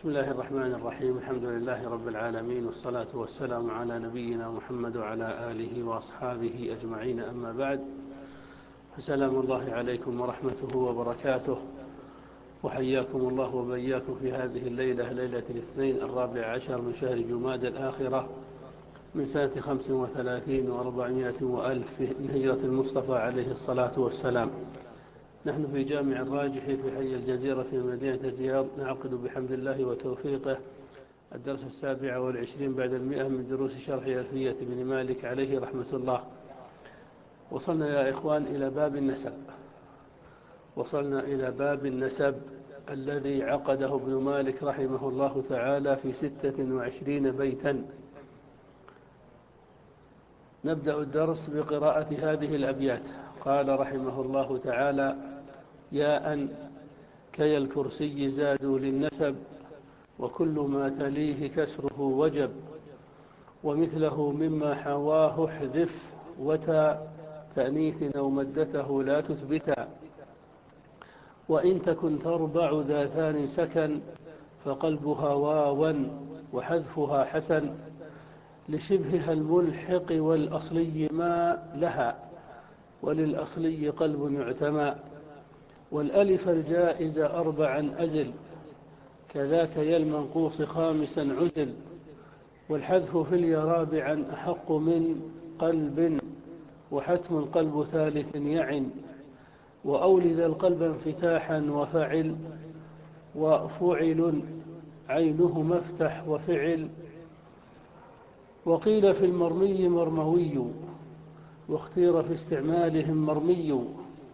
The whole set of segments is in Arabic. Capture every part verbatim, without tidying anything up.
بسم الله الرحمن الرحيم. الحمد لله رب العالمين، والصلاة والسلام على نبينا محمد وعلى آله وأصحابه أجمعين، أما بعد، فسلام الله عليكم ورحمته وبركاته، وحياكم الله وبياكم في هذه الليلة، ليلة الاثنين الرابع عشر من شهر جماد الآخرة من سنة خمس وثلاثين وأربعمائة وألف من هجرة المصطفى عليه الصلاة والسلام. نحن في جامع الراجح في حي الجزيرة في مدينة الرياض، نعقد بحمد الله وتوفيقه الدرس السابع والعشرين بعد المئة من دروس شرح ألفية بن مالك عليه رحمة الله. وصلنا يا إخوان إلى باب النسب، وصلنا إلى باب النسب الذي عقده ابن مالك رحمه الله تعالى في ستة وعشرين بيتا. نبدأ الدرس بقراءة هذه الأبيات. قال رحمه الله تعالى: يا أن كي الكرسي زادوا للنسب، وكل ما تليه كسره وجب، ومثله مما حواه احذف، وتا تأنيث أو مدته لا تثبتا، وإن تكن تربع ذا ثان سكن، فقلبها واوا وحذفها حسن، لشبهها الملحق والأصلي ما لها، وللأصلي قلب يعتمى، والألف الجائز أربعا أزل، كذاك يا المنقوص خامسا عزل، والحذف في اليا رابعا أحق من قلب، وحتم القلب ثالث يعن، وأولد القلب انفتاحا وفعل، وفعل عينه مفتح وفعل، وقيل في المرمي مرموي، واختير في استعمالهم مرمي،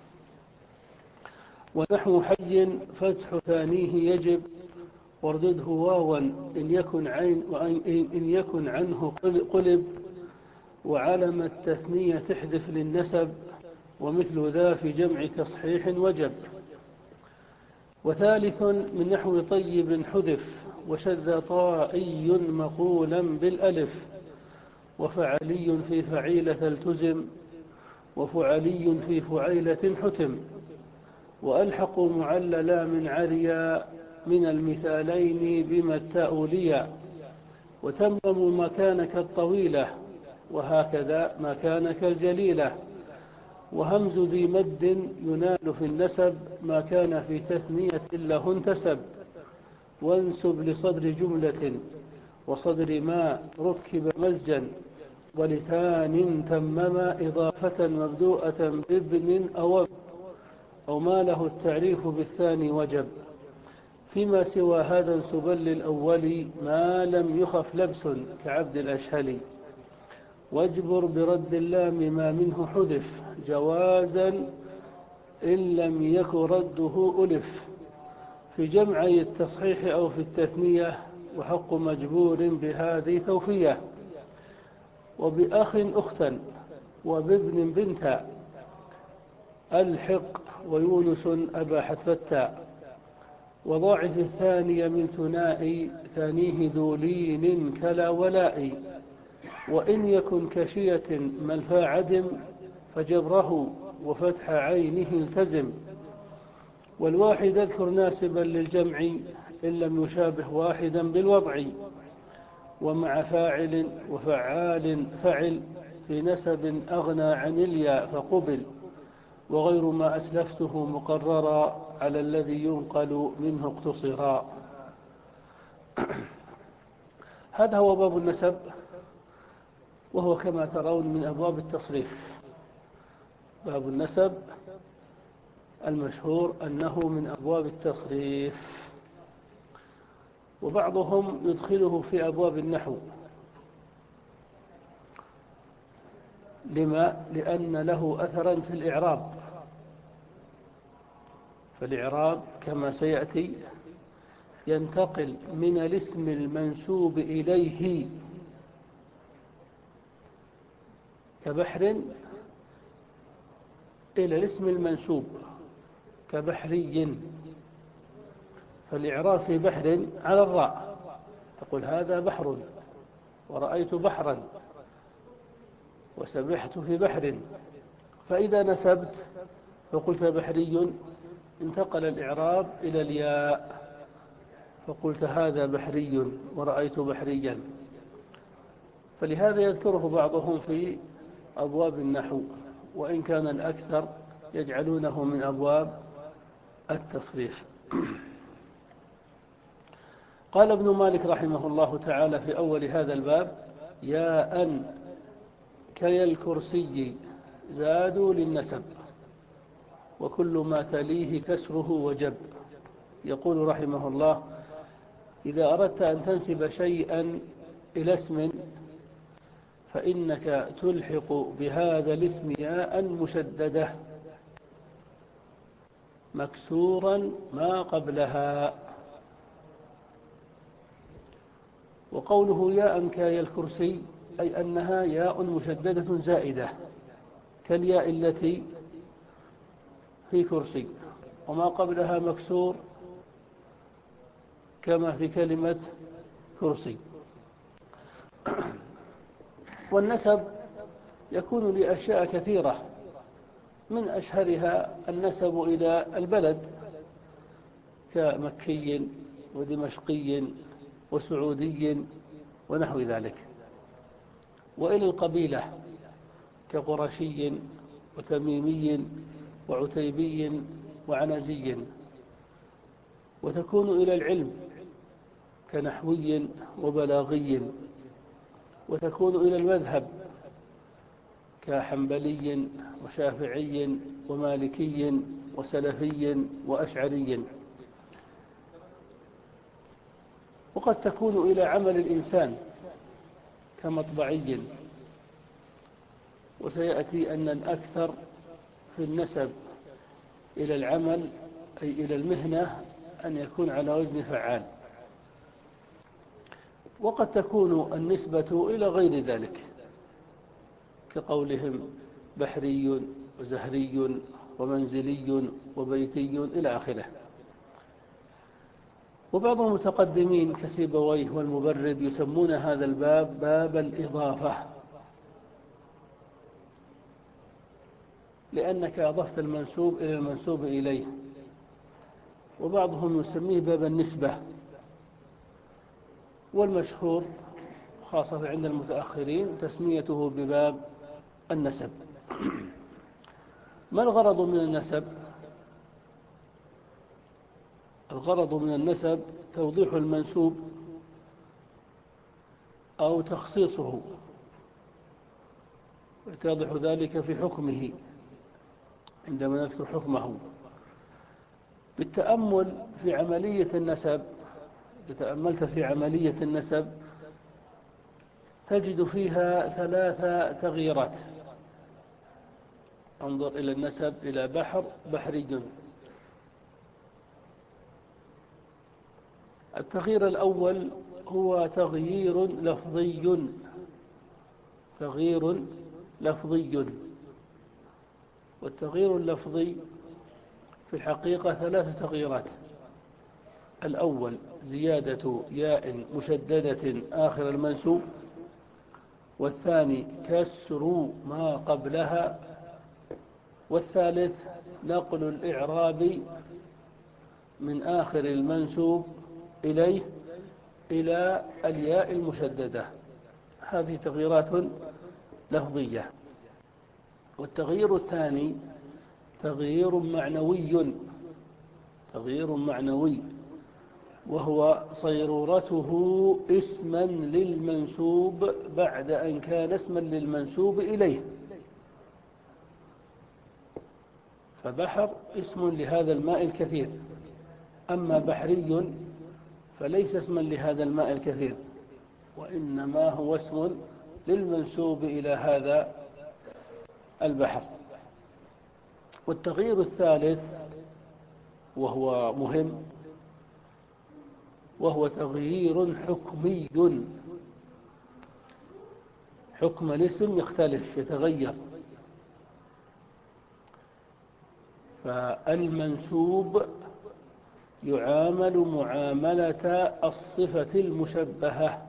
ونحو حي فتح ثانيه يجب، واردده واوا إن يكن, عين وإن إن يكن عنه قلب، وعلم التثنية تحذف للنسب، ومثل ذا في جمع تصحيح وجب. وثالث من نحو طيب حذف، وشذ طائي مقولا بالألف، وفعلي في فعيلة التزم، وفعلي في فعيلة حتم، وألحقوا معللا من عريا من المثالين بما التأوليا، وتمموا مكانك الطويلة، وهكذا مكانك الجليلة، وهمز ذي مد ينال في النسب، ما كان في تثنية له انتسب، وانسب لصدر جملة وصدر ما ركب مزجا، ولثان تمما إضافة مبدوءة بابن أو أو ما له التعريف بالثاني وجب. فيما سوى هذا انسبا للأول ما لم يخف لبس كعبد الأشهلي، واجبر برد اللام ما منه حذف جوازا إن لم يك رده ألف، في جمعي التصحيح أو في التثنية، وحق مجبور بهذه توفية، وبأخ أختا وبابن بنتا، الحق ويونس أبا حذفتا، وضاعف الثانية من ثنائي ثانيه ذو لين كلا ولائي، وإن يكن كشية ملفى عدم، فجبره وفتح عينه التزم، والواحد اذكر ناسبا للجمع إن لم يشابه واحدا بالوضع، ومع فاعل وفعال فعل في نسب أغنى عن الياء فقبل، وغير ما أسلفته مقررا على الذي ينقل منه اقتصرا. هذا هو باب النسب، وهو كما ترون من أبواب التصريف. باب النسب المشهور أنه من أبواب التصريف، وبعضهم يدخله في أبواب النحو. لما؟ لأن له أثرا في الإعراب، فالإعراب كما سيأتي ينتقل من الاسم المنسوب إليه كبحر إلى الاسم المنسوب كبحري، فالإعراب في بحر على الراء، تقول هذا بحر، ورأيت بحرا، وسبحت في بحر. فإذا نسبت فقلت بحري، انتقل الإعراب إلى الياء، فقلت هذا بحري ورأيت بحريا، فلهذا يذكره بعضهم في أبواب النحو، وإن كان الأكثر يجعلونه من أبواب التصريف. قال ابن مالك رحمه الله تعالى في أول هذا الباب: يا أن كي الكرسي زادوا للنسب، وكل ما تليه كسره وجب. يقول رحمه الله: إذا أردت أن تنسب شيئا إلى اسم فإنك تلحق بهذا الاسم ياء مشددة مكسورا ما قبلها. وقوله ياء كاي الكرسي أي أنها ياء مشددة زائدة كالياء التي في كرسي، وما قبلها مكسور كما في كلمة كرسي. والنسب يكون لأشياء كثيرة، من أشهرها النسب إلى البلد كمكي ودمشقي وسعودي ونحو ذلك، وإلى القبيلة كقرشي وتميمي وعتيبي وعنزي، وتكون إلى العلم كنحوي وبلاغي، وتكون إلى المذهب كحنبلي وشافعي ومالكي وسلفي وأشعري، وقد تكون إلى عمل الإنسان كمطبعي. وسيأتي أن الأكثر في النسب إلى العمل أي إلى المهنة أن يكون على وزن فعال. وقد تكون النسبة إلى غير ذلك كقولهم بحري وزهري ومنزلي وبيتي إلى آخره. وبعض المتقدمين كسيبويه والمبرد يسمون هذا الباب باب الإضافة، لأنك أضفت المنسوب إلى المنسوب إليه. وبعضهم يسميه باب النسبة، والمشهور خاصة عند المتأخرين تسميته بباب النسب. ما الغرض من النسب؟ الغرض من النسب توضيح المنسوب أو تخصيصه، ويتضح ذلك في حكمه عندما نذكر حكمه. بالتأمل في عملية النسب، إذا تأملت في عملية النسب تجد فيها ثلاث تغييرات. انظر إلى النسب إلى بحر بحري. التغيير الأول هو تغيير لفظي، تغيير لفظي. والتغيير اللفظي في الحقيقة ثلاث تغييرات: الأول زيادة ياء مشددة آخر المنسوب، والثاني كسر ما قبلها، والثالث نقل الإعراب من آخر المنسوب إليه إلى الياء المشددة. هذه تغييرات لفظية. والتغيير الثاني تغيير معنوي، تغيير معنوي وهو صيرورته اسما للمنسوب بعد أن كان اسما للمنسوب إليه. فبحر اسم لهذا الماء الكثير، أما بحري فليس اسما لهذا الماء الكثير، وإنما هو اسم للمنسوب إلى هذا البحر. والتغيير الثالث وهو مهم، وهو تغيير حكمي. حكم الاسم يختلف يتغير، فالمنسوب يعامل معاملة الصفة المشبهة،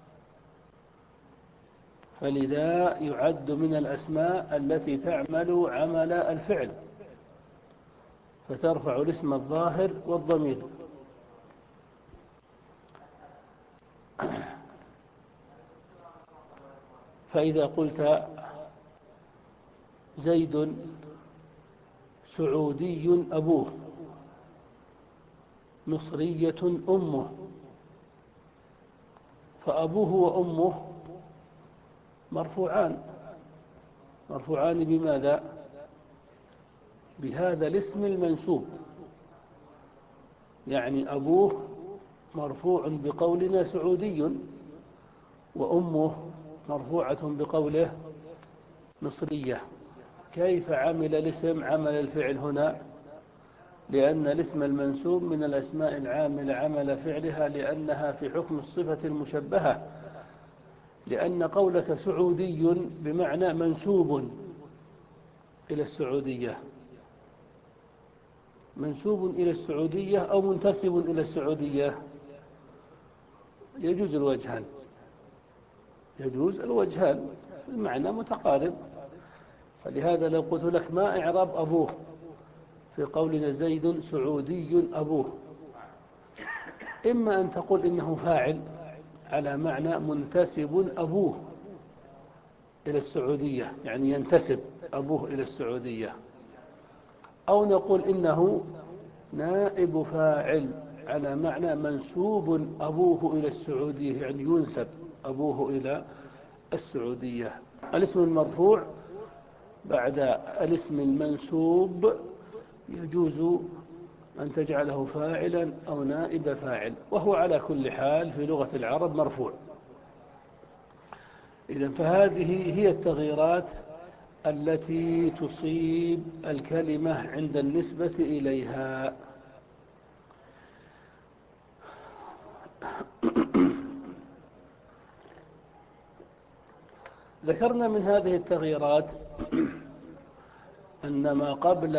فلذا يعد من الأسماء التي تعمل عمل الفعل، فترفع الاسم الظاهر والضمير. فإذا قلت زيد سعودي أبوه، مصرية أمه، فأبوه وأمه مرفوعان، مرفوعان بماذا؟ بهذا الاسم المنسوب. يعني أبوه مرفوع بقولنا سعودي، وأمه مرفوعة بقوله مصرية. كيف عمل الاسم عمل الفعل هنا؟ لأن الاسم المنسوب من الأسماء العاملة عمل فعلها، لأنها في حكم الصفة المشبهة، لأن قولك سعودي بمعنى منسوب إلى السعودية، منسوب إلى السعودية أو منتسب إلى السعودية، يجوز الوجهان، يجوز الوجهان، المعنى متقارب. فلهذا لو قلت لك ما إعراب أبوه في قولنا زيد سعودي أبوه، إما أن تقول إنه فاعل على معنى منتسب أبوه إلى السعودية، يعني ينتسب أبوه إلى السعودية، أو نقول إنه نائب فاعل على معنى منسوب أبوه إلى السعودية، يعني ينسب أبوه إلى السعودية. الاسم المرفوع بعد الاسم المنسوب يجوز أن تجعله فاعلا أو نائب فاعل، وهو على كل حال في لغة العرب مرفوع. إذن فهذه هي التغييرات التي تصيب الكلمة عند النسبة إليها. ذكرنا من هذه التغييرات أن ما قبل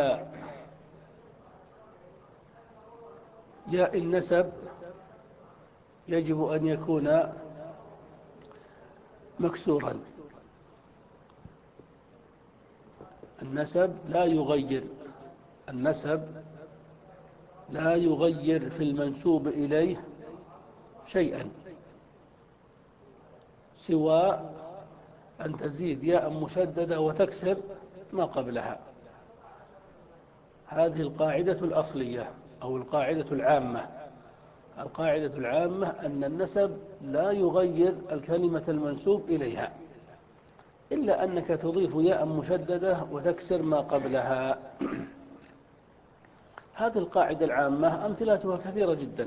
ياء النسب يجب أن يكون مكسورا. النسب لا يغير النسب لا يغير في المنسوب إليه شيئا سوى أن تزيد ياء مشددة وتكسر ما قبلها. هذه القاعدة الأصلية أو القاعدة العامة. القاعدة العامة أن النسب لا يغير الكلمة المنسوب إليها، إلا أنك تضيف ياء مشددة وتكسر ما قبلها. هذه القاعدة العامة أمثلتها كثيرة جدا،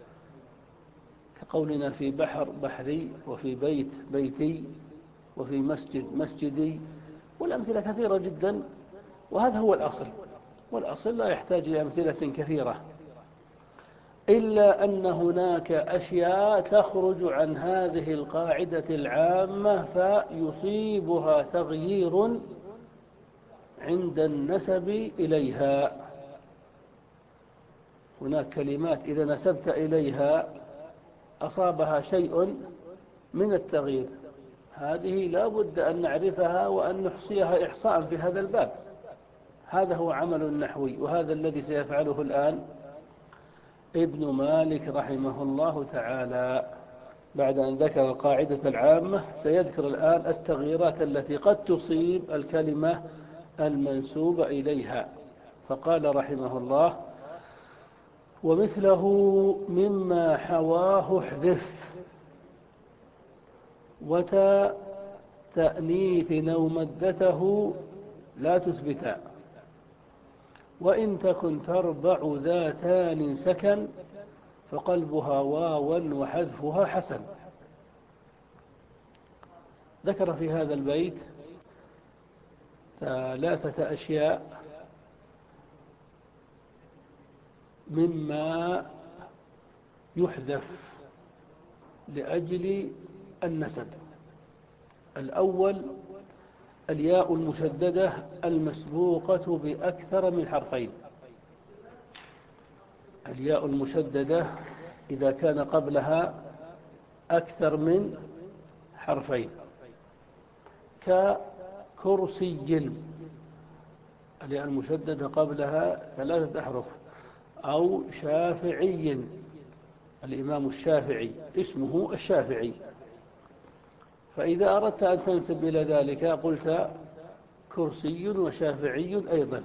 كقولنا في بحر بحري، وفي بيت بيتي، وفي مسجد مسجدي، والأمثلة كثيرة جدا. وهذا هو الأصل، والأصل لا يحتاج إلى أمثلة كثيرة، إلا أن هناك أشياء تخرج عن هذه القاعدة العامة فيصيبها تغيير عند النسب إليها. هناك كلمات إذا نسبت إليها أصابها شيء من التغيير، هذه لا بد أن نعرفها وأن نحصيها إحصاء في هذا الباب. هذا هو عمل النحوي، وهذا الذي سيفعله الآن ابن مالك رحمه الله تعالى. بعد أن ذكر القاعدة العامة سيذكر الآن التغييرات التي قد تصيب الكلمة المنسوبة إليها. فقال رحمه الله: ومثله مما حواه احذف، وتا تأنيث أو مدته لا تثبتا، وإن تكن تربع ذاتان سكن، فقلبها واوا وحذفها حسن. ذكر في هذا البيت ثلاثة أشياء مما يحذف لأجل النسب. الأول الياء المشددة المسبوقة بأكثر من حرفين. الياء المشددة إذا كان قبلها أكثر من حرفين، ككرسي، الياء المشددة قبلها ثلاثة أحرف، أو شافعي، الإمام الشافعي اسمه الشافعي، فإذا أردت أن تنسب إلى ذلك قلت كرسي وشافعي أيضا.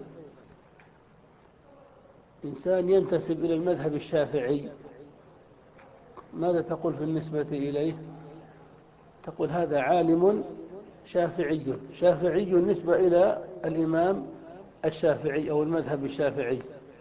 إنسان ينتسب إلى المذهب الشافعي، ماذا تقول في النسبة إليه؟ تقول هذا عالم شافعي. شافعي نسبة إلى الإمام الشافعي أو المذهب الشافعي.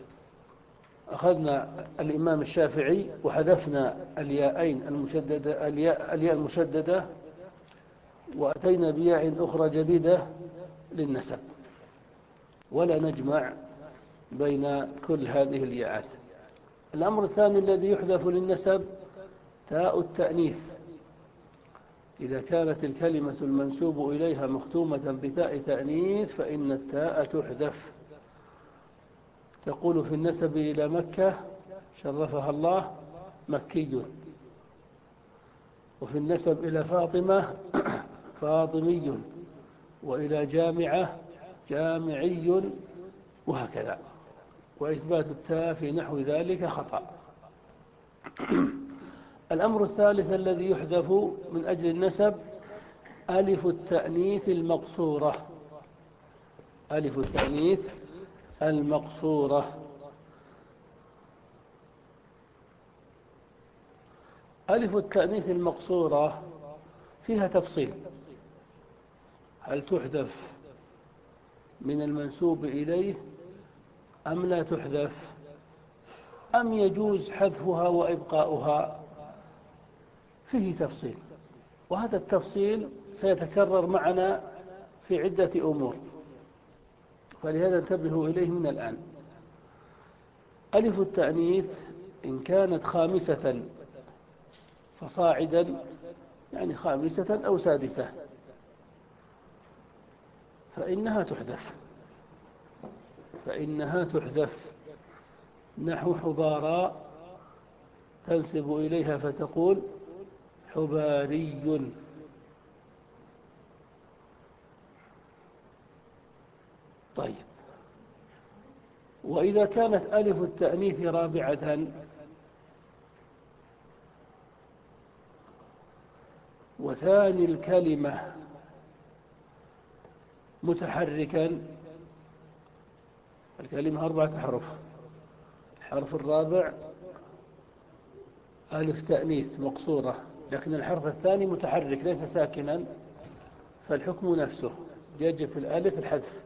أخذنا الإمام الشافعي وحذفنا الياءين المشددة، الياء, الياء المشددة، وأتينا بياء أخرى جديدة للنسب، ولا نجمع بين كل هذه الياءات. الأمر الثاني الذي يحذف للنسب تاء التأنيث. إذا كانت الكلمة المنسوب إليها مختومة بتاء تأنيث فإن التاء تحذف. تقول في النسب إلى مكة شرفها الله مكي، وفي النسب إلى فاطمة فاطمي، وإلى جامعة جامعي، وهكذا. وإثبات التاء في نحو ذلك خطأ. الأمر الثالث الذي يحذف من أجل النسب ألف التأنيث المقصورة. ألف التأنيث المقصورة. ألف التأنيث المقصورة فيها تفصيل، هل تحذف من المنسوب إليه أم لا تحذف، أم يجوز حذفها وإبقاؤها؟ فيه تفصيل، وهذا التفصيل سيتكرر معنا في عدة أمور، فلهذا انتبهوا إليه من الآن. ألف التأنيث إن كانت خامسة فصاعدا، يعني خامسة أو سادسة، فإنها تحذف فإنها تحذف نحو حبارى، تنسب إليها فتقول حباري. طيب، وإذا كانت ألف التأنيث رابعة وثاني الكلمة متحركا، الكلمة أربعة أحرف، الحرف الرابع ألف تأنيث مقصورة، لكن الحرف الثاني متحرك ليس ساكنا، فالحكم نفسه، يجب في الألف الحذف.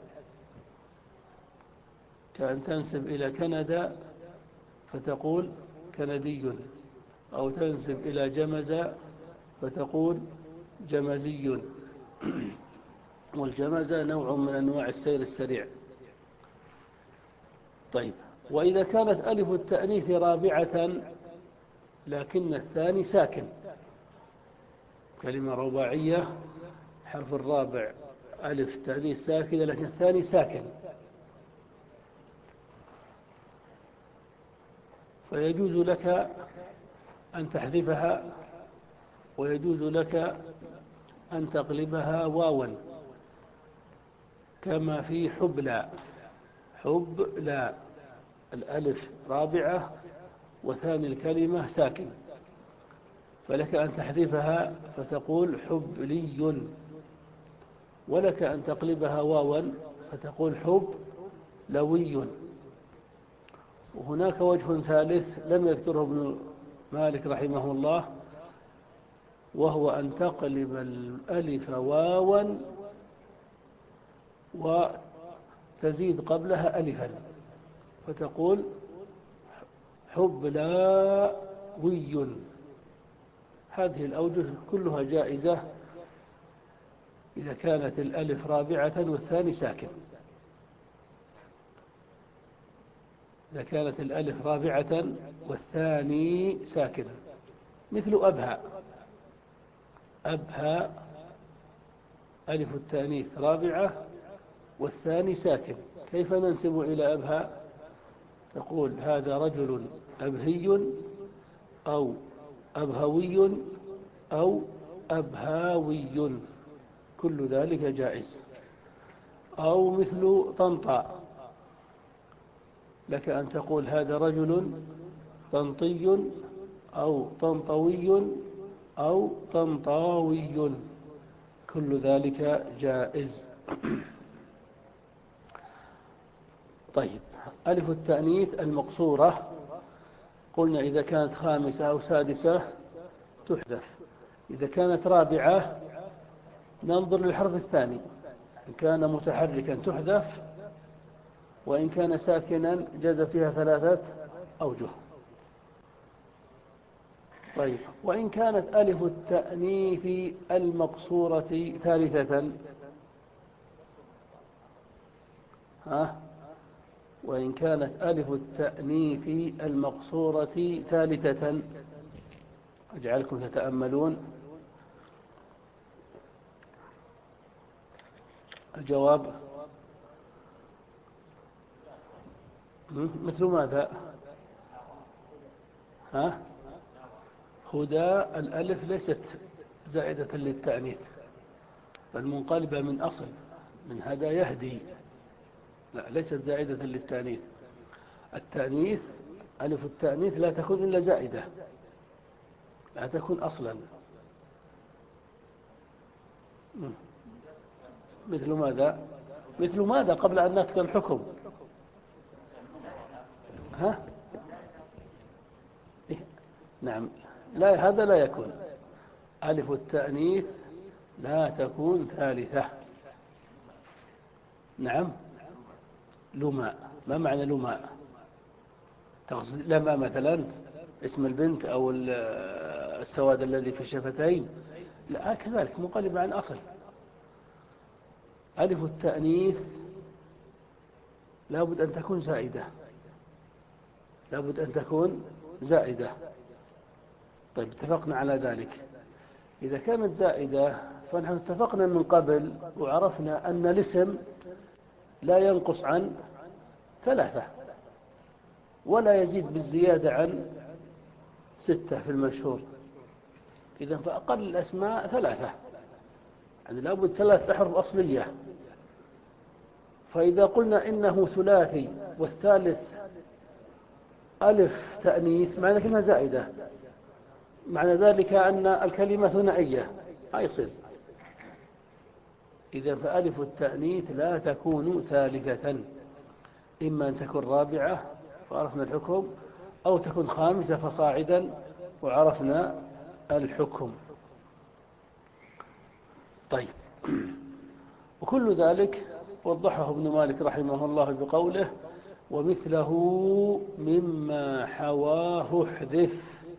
كأن تنسب إلى كندا فتقول كندي، أو تنسب إلى جمز فتقول جمزي، والجمزة نوع من أنواع السير السريع. طيب، وإذا كانت ألف التأنيث رابعة لكن الثاني ساكن، كلمة رباعية حرف الرابع ألف تأنيث ساكنة لكن الثاني ساكن، فيجوز لك أن تحذفها، ويجوز لك أن تقلبها واوا، كما في حبلى. حبلى الألف رابعة وثاني الكلمة ساكن، فلك أن تحذفها فتقول حبلي، ولك أن تقلبها واوا فتقول حبلوي. وهناك وجه ثالث لم يذكره ابن مالك رحمه الله، وهو أن تقلب الألف واوا وتزيد قبلها ألفا فتقول حبلاوي. هذه الأوجه كلها جائزة إذا كانت الألف رابعة والثاني ساكن. إذا كانت الألف رابعة والثاني ساكن، مثل أبهى. أبهى ألف التأنيث رابعة والثاني ساكن، كيف ننسب إلى أبهى؟ تقول هذا رجل أبهي أو أبهوي أو أبهاوي، كل ذلك جائز. أو مثل طنطا، لك أن تقول هذا رجل طنطي أو طنطوي أو طنطاوي، كل ذلك جائز. طيب، ألف التأنيث المقصورة قلنا إذا كانت خامسة أو سادسة تحذف، إذا كانت رابعة ننظر للحرف الثاني، إن كان متحركا تحذف، وإن كان ساكنا جاز فيها ثلاثة أوجه. طيب، وإن كانت ألف التأنيث المقصورة ثالثة، ها وإن كانت ألف التأنيث المقصورة ثالثة، أجعلكم تتأملون. الجواب مثل ماذا؟ ها هدى الألف ليست زائدة للتأنيث، بل منقلبة من أصل، من هدى يهدي، لا ليست زائدة للتأنيث. التأنيث ألف التأنيث لا تكون إلا زائدة، لا تكون أصلا. مثل ماذا؟ مثل ماذا قبل أن نذكر الحكم؟ ها؟ إيه؟ نعم، لا هذا لا يكون. ألف التأنيث لا تكون ثالثة. نعم، لماء. ما معنى لماء؟ تقصد لما مثلا اسم البنت أو السواد الذي في الشفتين؟ لا، كذلك منقلب عن أصل. ألف التأنيث لابد أن تكون زائدة، لابد أن تكون زائدة. طيب، اتفقنا على ذلك. إذا كانت زائدة فنحن اتفقنا من قبل وعرفنا أن الاسم لا ينقص عن ثلاثة ولا يزيد بالزيادة عن ستة في المشهور. إذا فأقل الأسماء ثلاثة، يعني لابد ثلاث أحرف أصلية. فإذا قلنا إنه ثلاثي والثالث ألف تأنيث معنى كلمة زائدة، معنى ذلك أن الكلمة ثنائية، ما يصير. إذا فألف التأنيث لا تكون ثالثة، إما أن تكون رابعة وعرفنا الحكم، أو تكون خامسة فصاعدا وعرفنا الحكم. طيب، وكل ذلك وضحه ابن مالك رحمه الله بقوله: ومثله مما حواه احذف.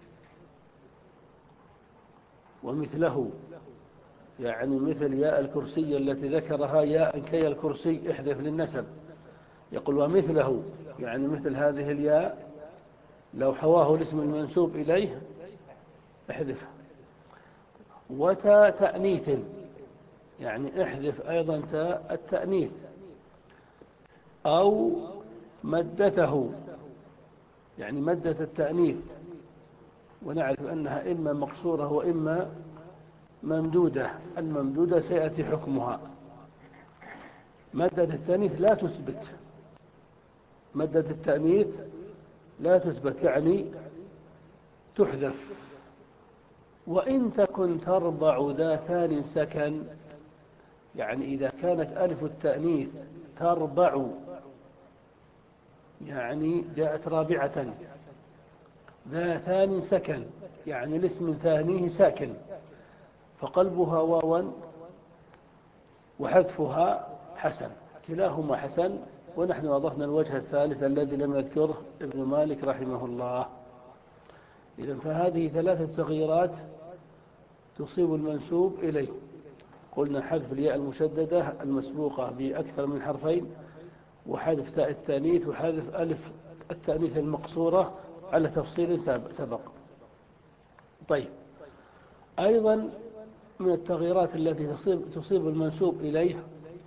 ومثله يعني مثل ياء الكرسي التي ذكرها ياء كي الكرسي احذف للنسب. يقول ومثله يعني مثل هذه الياء لو حواه الاسم المنسوب إليه احذفه. وتاء تأنيث يعني احذف أيضا تاء التأنيث، أو مدته يعني مدة التأنيث، ونعرف أنها إما مقصورة وإما ممدودة. الممدودة سيأتي حكمها. مدة التأنيث لا تثبت، مدة التأنيث لا تثبت يعني تحذف. وإن تكن تربع ذا ثان سكن، يعني إذا كانت ألف التأنيث تربع يعني جاءت رابعة، ذا ثان سكن يعني الاسم ثانيه ساكن، فقلبها واوا وحذفها حسن، كلاهما حسن. ونحن أضفنا الوجه الثالث الذي لم يذكره ابن مالك رحمه الله. إذن فهذه ثلاثة تغييرات تصيب المنسوب إليه. قلنا حذف الياء المشددة المسبوقة بأكثر من حرفين، وحذف تاء التانيث، وحذف ألف التأنيث المقصورة على تفصيل سبق. طيب، أيضا من التغييرات التي تصيب, تصيب المنسوب إليه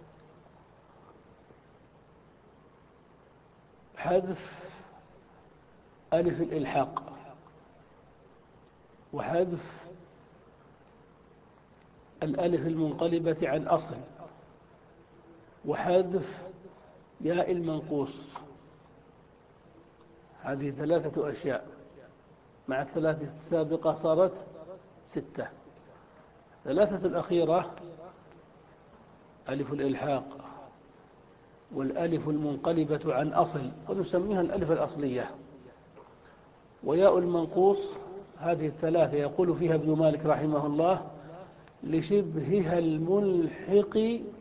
حذف ألف الإلحاق، وحذف الألف المنقلبة عن أصل، وحذف ياء المنقوص. هذه ثلاثة أشياء، مع الثلاثة السابقة صارت ستة. ثلاثة الأخيرة ألف الإلحاق والألف المنقلبة عن أصل ونسميها الألف الأصلية، وياء المنقوص هذه الثلاثة يقول فيها ابن مالك رحمه الله لشبهها الملحق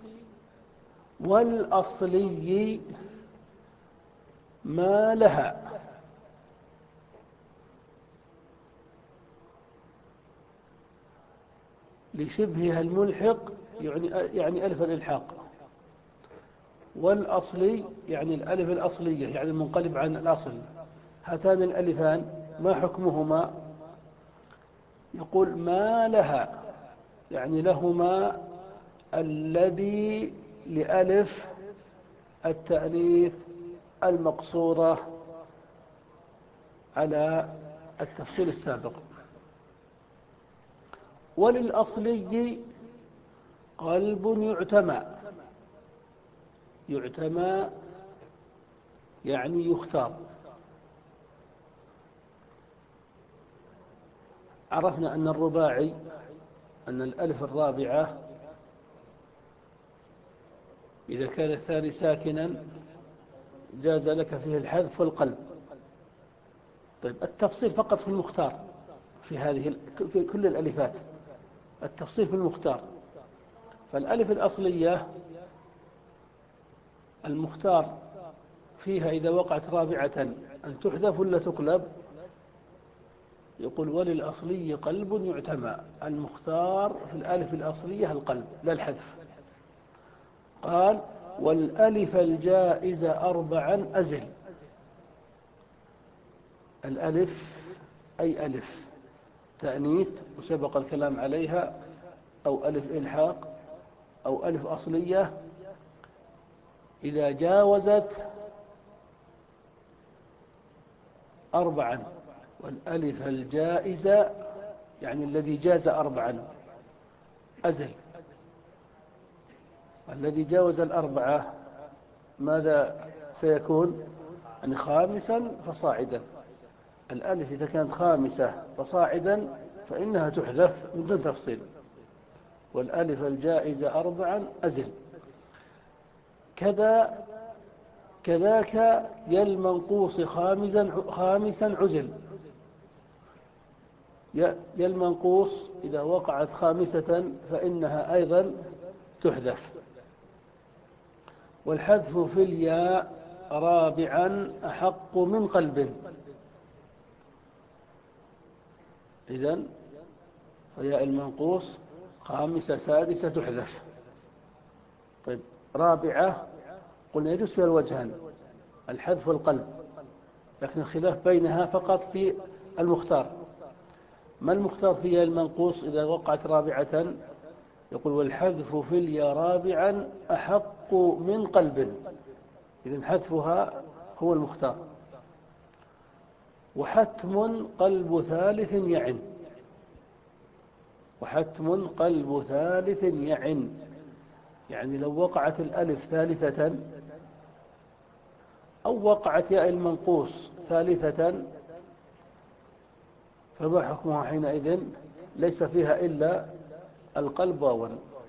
والأصلي ما لها. لشبهها الملحق يعني يعني ألف الإلحاق، والأصلي يعني الألف الأصلية يعني المنقلب عن الأصل. هاتان الألفان ما حكمهما؟ يقول ما لها يعني لهما الذي لألف التأنيث المقصورة على التفصيل السابق. وللأصلي قلب يعتمى، يعتمى يعني يختار. عرفنا أن الرباعي أن الألف الرابعة إذا كان الثاني ساكنا جاز لك فيه الحذف والقلب. طيب التفصيل فقط في المختار، في هذه في كل الألفات التفصيل في المختار. فالألف الأصلية المختار فيها إذا وقعت رابعة أن تحذف ولا تقلب. يقول وللأصلي قلب يعتمى، المختار في الألف الأصلية القلب لا الحذف. قال والألف الجائزة أربعا أزل. الألف أي ألف تأنيث وسبق الكلام عليها، أو ألف إلحاق أو ألف أصلية، إذا جاوزت أربعا. والألف الجائزة يعني الذي جاز أربعا أزل. الذي جاوز الأربعة ماذا سيكون؟ يعني خامسا فصاعدا. الألف إذا كانت خامسة فصاعدا فإنها تحذف من دون تفصيل. والألف الجائزة أربعا أزل. كذا كذاك يا المنقوص خامسا خامسا عزل. يا المنقوص إذا وقعت خامسة فإنها أيضا تحذف. والحذف في الياء رابعا أحق من قلب. إذن فياء المنقوص خامسة سادسة تحذف. طيب رابعة قلنا يجوز فيها الوجهان الحذف والقلب، لكن الخلاف بينها فقط في المختار. ما المختار فيها المنقوص إذا وقعت رابعة؟ يقول والحذف في الياء رابعا أحق من قلب. إذن حذفها هو المختار. وحتم قلب ثالث يعن. وحتم قلب ثالث يعن يعني لو وقعت الألف ثالثة أو وقعت ياء المنقوص ثالثة فما حكمها حينئذ؟ ليس فيها إلا القلب واوا.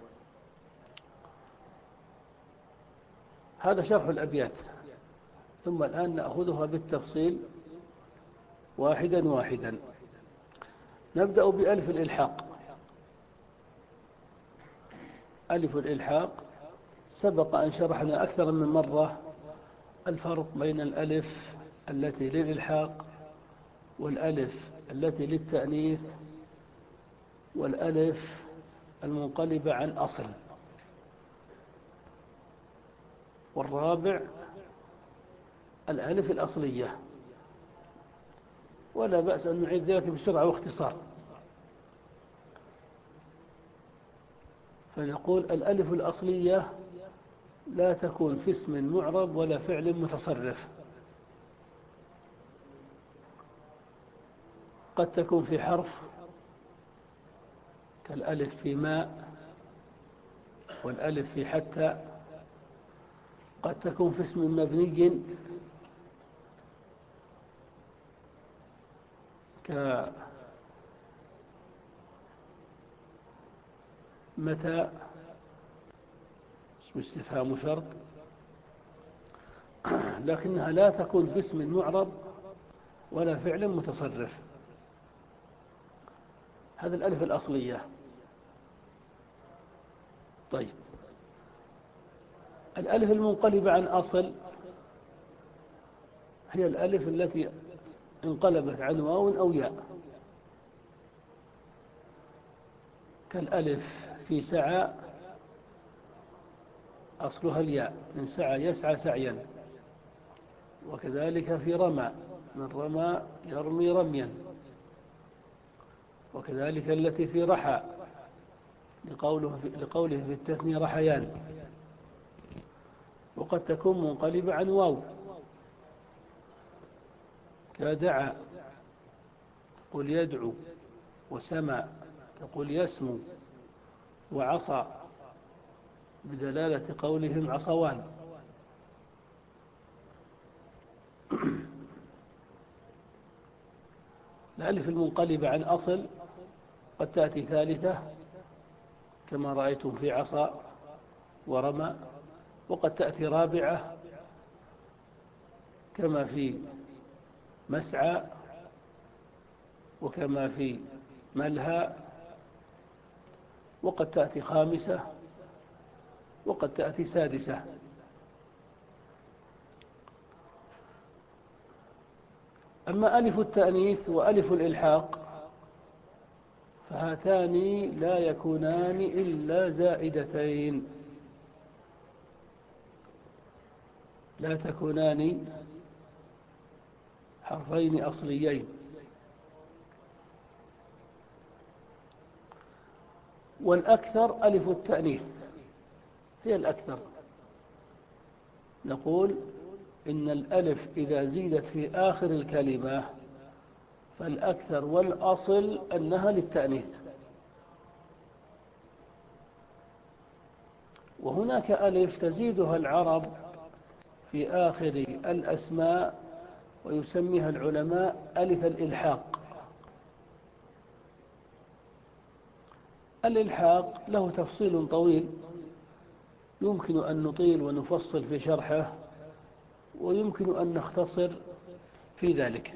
هذا شرح الأبيات، ثم الآن نأخذها بالتفصيل واحدا واحدا. نبدأ بألف الإلحاق. ألف الإلحاق سبق أن شرحنا أكثر من مرة الفرق بين الألف التي للإلحاق والألف التي للتأنيث والألف المنقلبة عن أصل. والرابع الألف الأصلية. ولا بأس أن نعيد ذلك بسرعة واختصار. فنقول الألف الأصلية لا تكون في اسم معرب ولا فعل متصرف. قد تكون في حرف كالألف في ماء والألف في حتى. قد تكون في اسم مبني كمتى اسم استفهام شرط، لكنها لا تكون باسم معرب ولا فعل متصرف. هذا الألف الأصلية. طيب، الألف المنقلبة عن أصل هي الألف التي انقلبت عن واو أو ياء، كالألف في سعى أصلها الياء، من سعى يسعى سعيا، وكذلك في رمى من رمى يرمي رميا، وكذلك التي في رحى لقوله في, لقوله في التثنية رحيان، وقد تكون منقلبة عن واو كدعا تقول يدعو، وسمى تقول يسمو، وعصى بدلالة قولهم عصوان. الألف المنقلبة عن أصل قد تأتي ثالثة كما رأيتم في عصى ورمى، وقد تأتي رابعة كما في مسعى وكما في ملهى، وقد تأتي خامسة وقد تأتي سادسة. أما ألف التأنيث وألف الإلحاق فهاتان لا يكونان إلا زائدتين، لا تكونان حرفين أصليين. والأكثر ألف التأنيث هي الأكثر. نقول إن الألف إذا زيدت في آخر الكلمة فالأكثر والأصل أنها للتأنيث. وهناك ألف تزيدها العرب في آخر الأسماء ويسميها العلماء ألف الإلحاق. الإلحاق له تفصيل طويل يمكن أن نطيل ونفصل في شرحه، ويمكن أن نختصر في ذلك.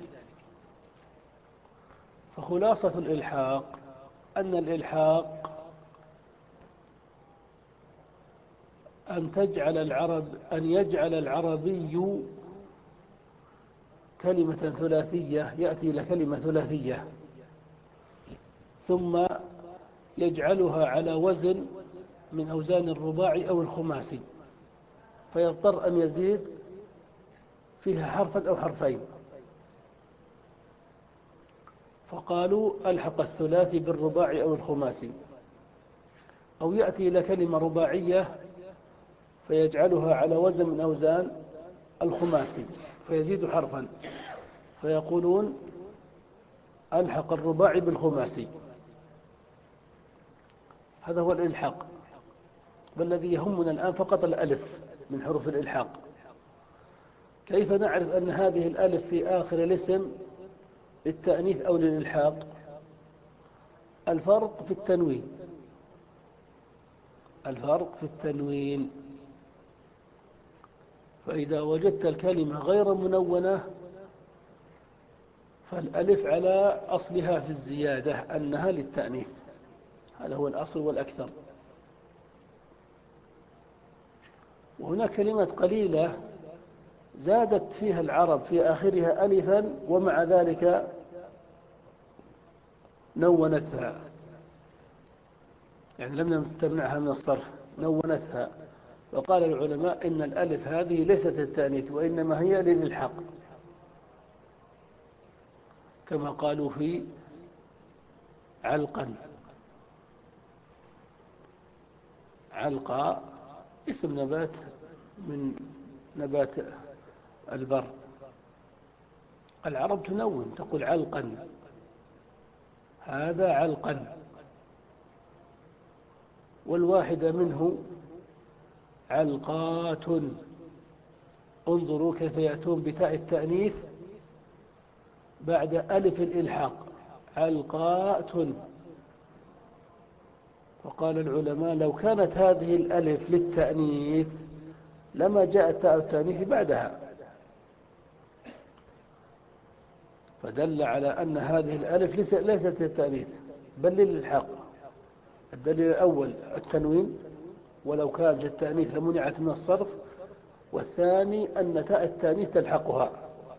فخلاصة الإلحاق أن الإلحاق أن تجعل العرب أن يجعل العربي كلمة ثلاثية، يأتي إلى كلمة ثلاثية ثم يجعلها على وزن من أوزان الرباعي أو الخماسي، فيضطر أن يزيد فيها حرفا أو حرفين، فقالوا ألحق الثلاثي بالرباعي أو الخماسي. أو يأتي إلى كلمة رباعية فيجعلها على وزن من أوزان الخماسي فيزيد حرفا، فيقولون ألحق الرباعي بالخماسي. هذا هو الإلحاق، والذي يهمنا الآن فقط الألف من حروف الإلحاق. كيف نعرف أن هذه الألف في آخر الاسم للتأنيث أو للإلحاق؟ الفرق في التنوين، الفرق في التنوين. فإذا وجدت الكلمة غير منونة فالألف على أصلها في الزيادة أنها للتأنيث، هذا هو الأصل والأكثر. وهناك كلمات قليلة زادت فيها العرب في آخرها ألفا ومع ذلك نونتها، يعني لم تمنعها من الصرف، نونتها. وقال العلماء إن الألف هذه ليست للتأنيث وإنما هي للإلحاق، كما قالوا في علقا. علقا اسم نبات من نبات البر، العرب تنون تقول علقا، هذا علقا. والواحدة منه علقات. انظروا كيف يأتون بتاء التأنيث بعد ألف الإلحاق، علقات. وقال العلماء لو كانت هذه الألف للتأنيث لما جاء التاء التأنيث بعدها، فدل على أن هذه الألف ليست للتأنيث بل للإلحاق. الدليل الأول التنوين، ولو كانت للتأنيث لمنعت من الصرف، والثاني أن تاء التأنيث تلحقها.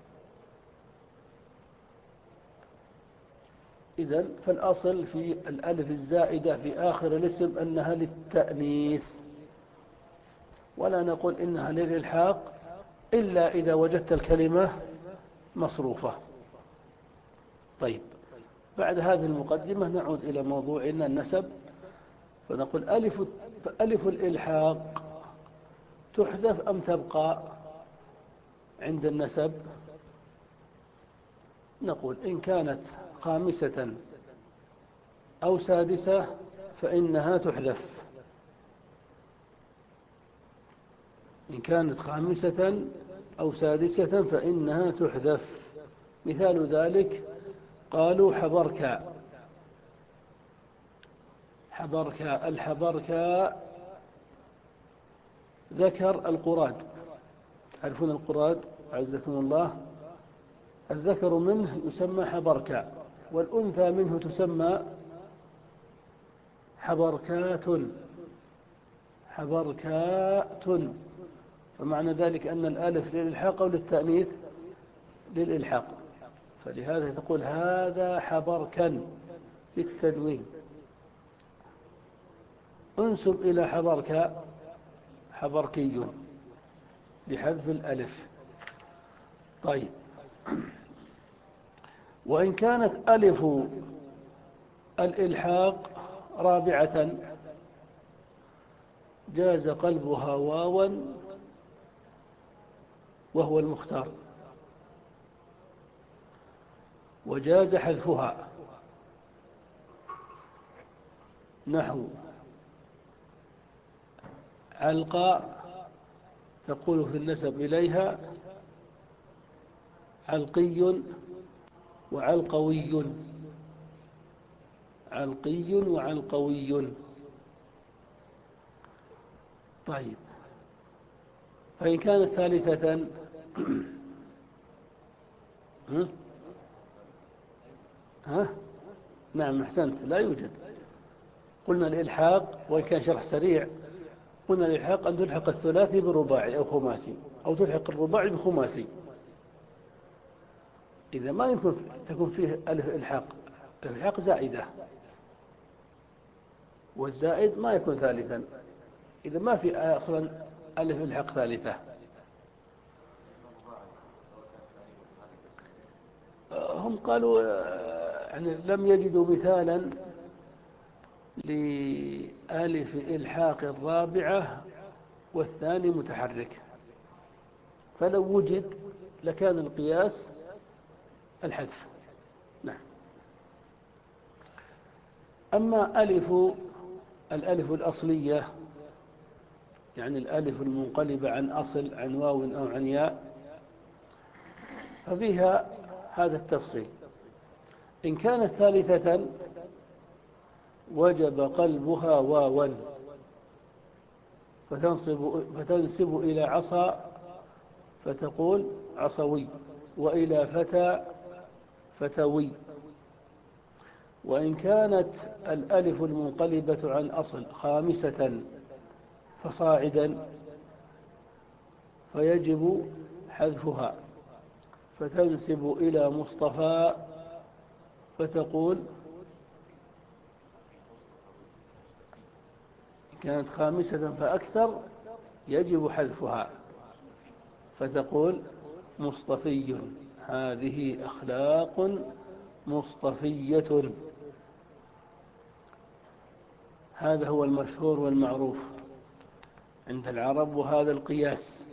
إذن فالأصل في الألف الزائدة في آخر الاسم أنها للتأنيث، ولا نقول إنها للإلحاق إلا إذا وجدت الكلمة مصروفة. طيب، بعد هذه المقدمة نعود إلى موضوعنا النسب، فنقول ألف, ألف الإلحاق تحذف أم تبقى عند النسب؟ نقول إن كانت خامسة أو سادسة فإنها تحذف. إن كانت خامسة أو سادسة فإنها تحذف. مثال ذلك قالوا حبركا. حبركا، الحبركا ذكر القراد، تعرفون القراد عزكم الله، الذكر منه يسمى حبركا، والأنثى منه تسمى حبركات. حبركات، فمعنى ذلك أن الألف للإلحاق أو للتأنيث؟ للإلحاق. فلهذا تقول هذا حبركا للتنوين. انسب إلى حبركا حبركي بحذف الألف. طيب، وإن كانت ألف الإلحاق رابعة جاز قلبها واوا وهو المختار، وجاز حذفها، نحو علقى تقول في النسب إليها علقي وعلقوي. علقي وعلقوي. طيب، فإن كانت ثالثة ها؟ ها؟ نعم أحسنت، لا يوجد. قلنا الإلحاق، وإن كان شرح سريع، قلنا الإلحاق أن تلحق الثلاثي بالرباعي أو خماسي، أو تلحق الرباعي بخماسي. إذا ما يمكن تكون فيه ألف إلحاق، الإلحاق زائدة، والزائد ما يكون ثالثا، إذا ما في أصلا ألف إلحاق ثالثة. هم قالوا يعني لم يجدوا مثالا لألف إلحاق الرابعة والثاني متحرك، فلو وجد لكان القياس الحذف. نعم. أما ألف الألف الأصلية، يعني الألف المنقلبة عن أصل، عن واو أو عن ياء، ففيها هذا التفصيل. إن كانت ثالثة وجب قلبها واوا، فتنصب, فتنسب إلى عصا فتقول عصوي، وإلى فتى فتوي. وإن كانت الألف المنقلبة عن أصل خامسة فصاعدا فيجب حذفها، فتنسب إلى مصطفى فتقول كانت خامسة فأكثر يجب حذفها، فتقول مصطفي. هذه أخلاق مصطفية. هذا هو المشهور والمعروف عند العرب، وهذا القياس.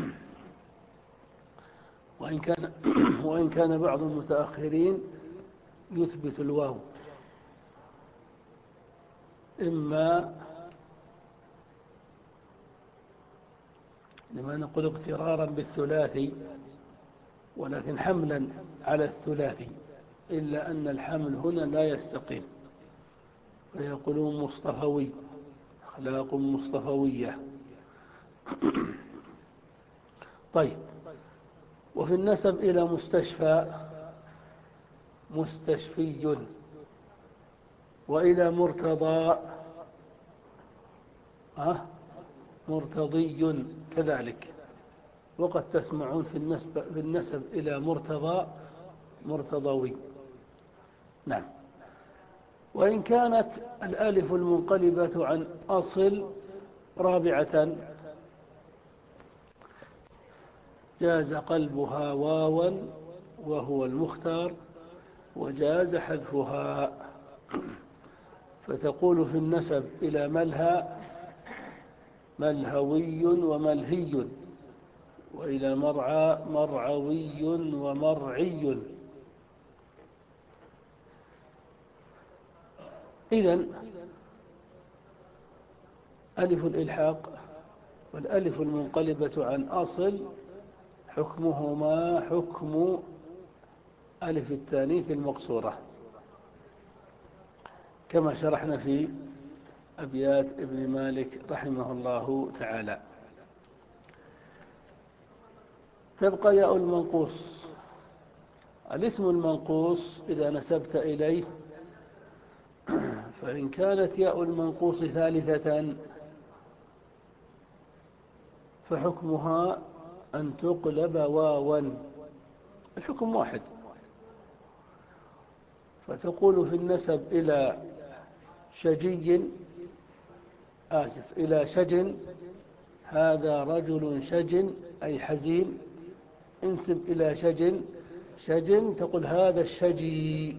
وإن كان, وإن كان بعض المتأخرين يثبت الواو، إما لما نقول اقترارا بالثلاثي، ولكن حملا على الثلاثي، إلا أن الحمل هنا لا يستقيم، فيقولون مصطفوي، أخلاق مصطفوية. طيب، وفي النسب إلى مستشفى مستشفي، وإلى مرتضى أه مرتضي كذلك. وقد تسمعون في النسب, في النسب إلى مرتضى مرتضوي. نعم. وإن كانت الألف المنقلبة عن أصل رابعة جاز قلبها واوا وهو المختار، وجاز حذفها. فتقول في النسب إلى ملهى ملهوي وملهي، وإلى مرعى مرعوي ومرعي. إذن ألف الإلحاق والألف المنقلبة عن أصل حكمهما حكم ألف التانيث المقصورة، كما شرحنا في أبيات ابن مالك رحمه الله تعالى. تبقى ياء المنقوص. الاسم المنقوص إذا نسبت إليه، فإن كانت ياء المنقوص ثالثة فحكمها أن تقلب واوا، الحكم واحد. فتقول في النسب إلى شجي آسف إلى شج، هذا رجل شج أي حزين. انسب إلى شج شج تقول هذا الشجي.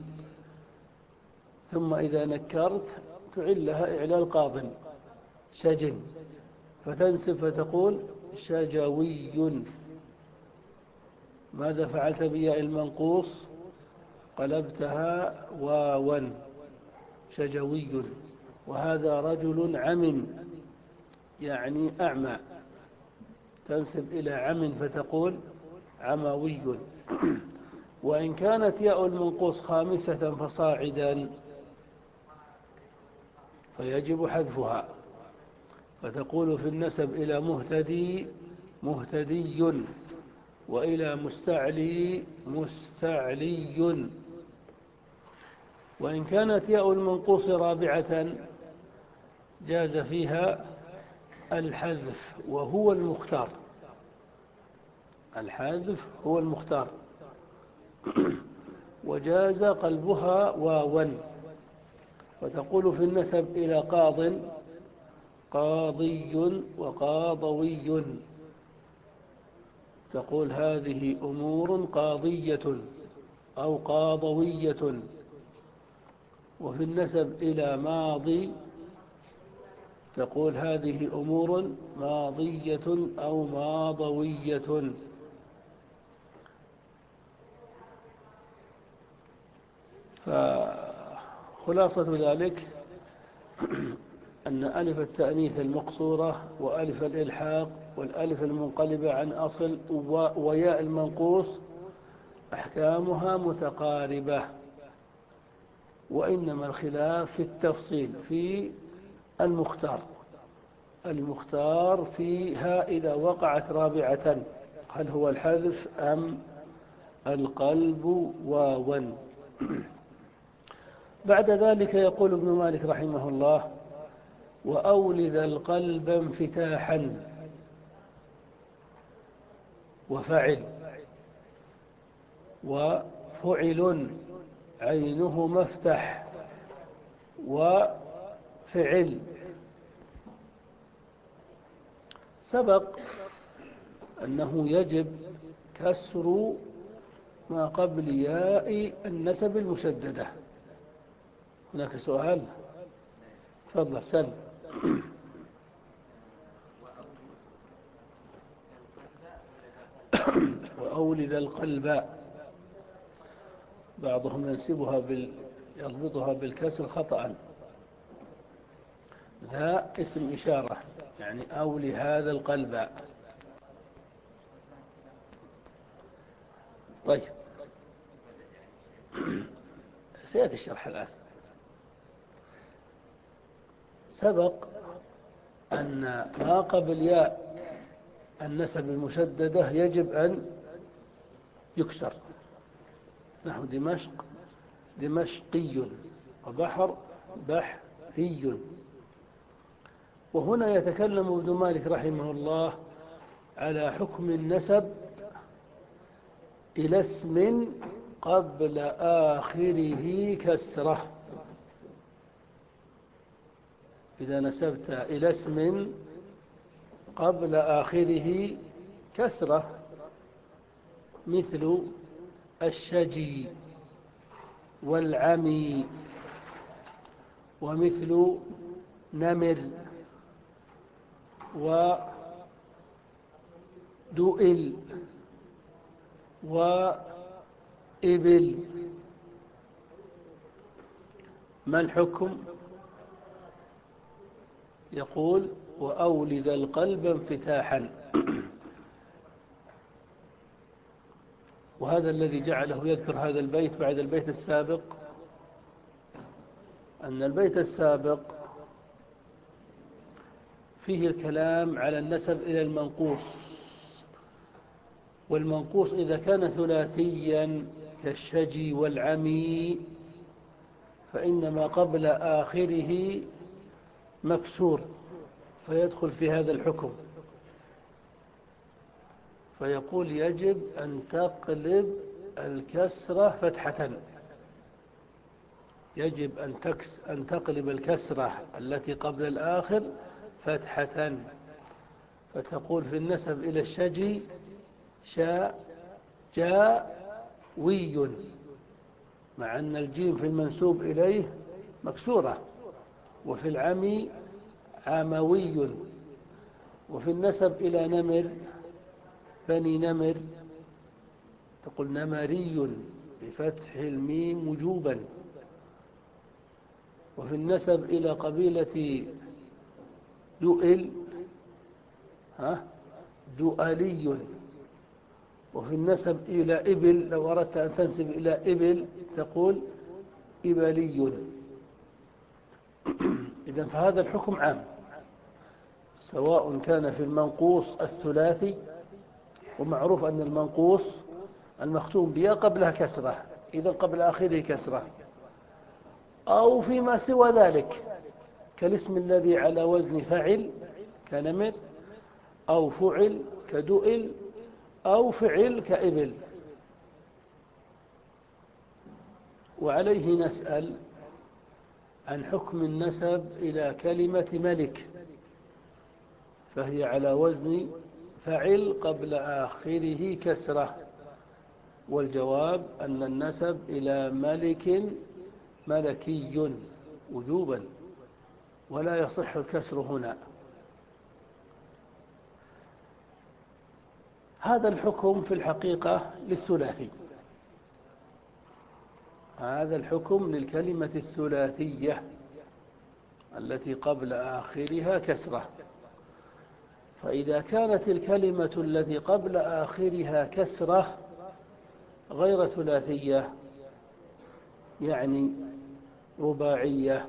ثم إذا نكرت تعلها إعلال قاض شج، فتنسب فتقول شجوي. ماذا فعلت بياء المنقوص؟ قلبتها واوا، شجوي. وهذا رجل عم يعني أعمى، تنسب إلى عم فتقول عموي. وإن كانت ياء المنقوص خامسة فصاعدا فيجب حذفها، فتقول في النسب إلى مهتدي مهتدي، وإلى مستعلي مستعلي. وإن كانت ياء المنقوص رابعة جاز فيها الحذف وهو المختار، الحذف هو المختار. وجاز قلبها واوا، وتقول في النسب إلى قاض قاضي وقاضوي، تقول هذه أمور قاضية أو قاضوية. وفي النسب إلى ماضي تقول هذه أمور ماضية أو ماضوية. فخلاصة ذلك أن ألف التأنيث المقصورة وألف الإلحاق والألف المنقلبة عن أصل وياء المنقوص أحكامها متقاربة، وإنما الخلاف في التفصيل في المختار. المختار فيها إذا وقعت رابعة هل هو الحذف أم القلب واوا. بعد ذلك يقول ابن مالك رحمه الله: وأولد القلب انفتاحا وفعل وفعل عينه مفتح وفعل. سبق أنه يجب كسر ما قبل ياء النسب المشددة. هناك سؤال؟ تفضل سل. وأولد القلب، بعضهم ينسبها بال... يضبطها بالكسر خطأ. ذا اسم إشارة يعني أولي هذا القلب. طيب، سيأتي الشرح الآن. سبق أن ما قبل ياء النسب المشددة يجب أن يكسر، نحو دمشق دمشقي، وبحر بحري. وهنا يتكلم ابن مالك رحمه الله على حكم النسب إلى اسم قبل آخره كسرة. إذا نسبت إلى اسم قبل آخره كسرة، مثل الشجي والعمي، ومثل نمر ودؤل وإبل. ما الحكم؟ يقول: وأولد القلب انفتاحا. وهذا الذي جعله يذكر هذا البيت بعد البيت السابق، أن البيت السابق فيه الكلام على النسب إلى المنقوص، والمنقوص إذا كان ثلاثيا كالشجي والعمي فإنما قبل آخره مكسور، فيدخل في هذا الحكم. فيقول: يجب أن تقلب الكسرة فتحة، يجب أن, تكس أن تقلب الكسرة التي قبل الآخر فتحة، فتقول في النسب إلى الشجي شاء جاوي، مع أن الجيم في المنسوب إليه مكسورة. وفي العمي عموي. وفي النسب إلى نمر بني نمر تقول نمري بفتح الميم وجوبا. وفي النسب إلى قبيلة دؤل ها دؤلي. وفي النسب إلى إبل لو أردت أن تنسب إلى إبل تقول إبلي. إذن فهذا الحكم عام، سواء كان في المنقوص الثلاثي، ومعروف أن المنقوص المختوم بيا قبلها كسرة، إذن قبل آخره كسرة، أو فيما سوى ذلك كالاسم الذي على وزن فعل كنمر، أو فعل كدؤل، أو فعل كإبل. وعليه نسأل عن حكم النسب إلى كلمة ملك، فهي على وزن فعل قبل آخره كسرة، والجواب أن النسب إلى ملك ملكي وجوبا، ولا يصح الكسر هنا. هذا الحكم في الحقيقة للثلاثي، هذا الحكم للكلمة الثلاثية التي قبل آخرها كسرة. فإذا كانت الكلمة التي قبل آخرها كسرة غير ثلاثية، يعني رباعية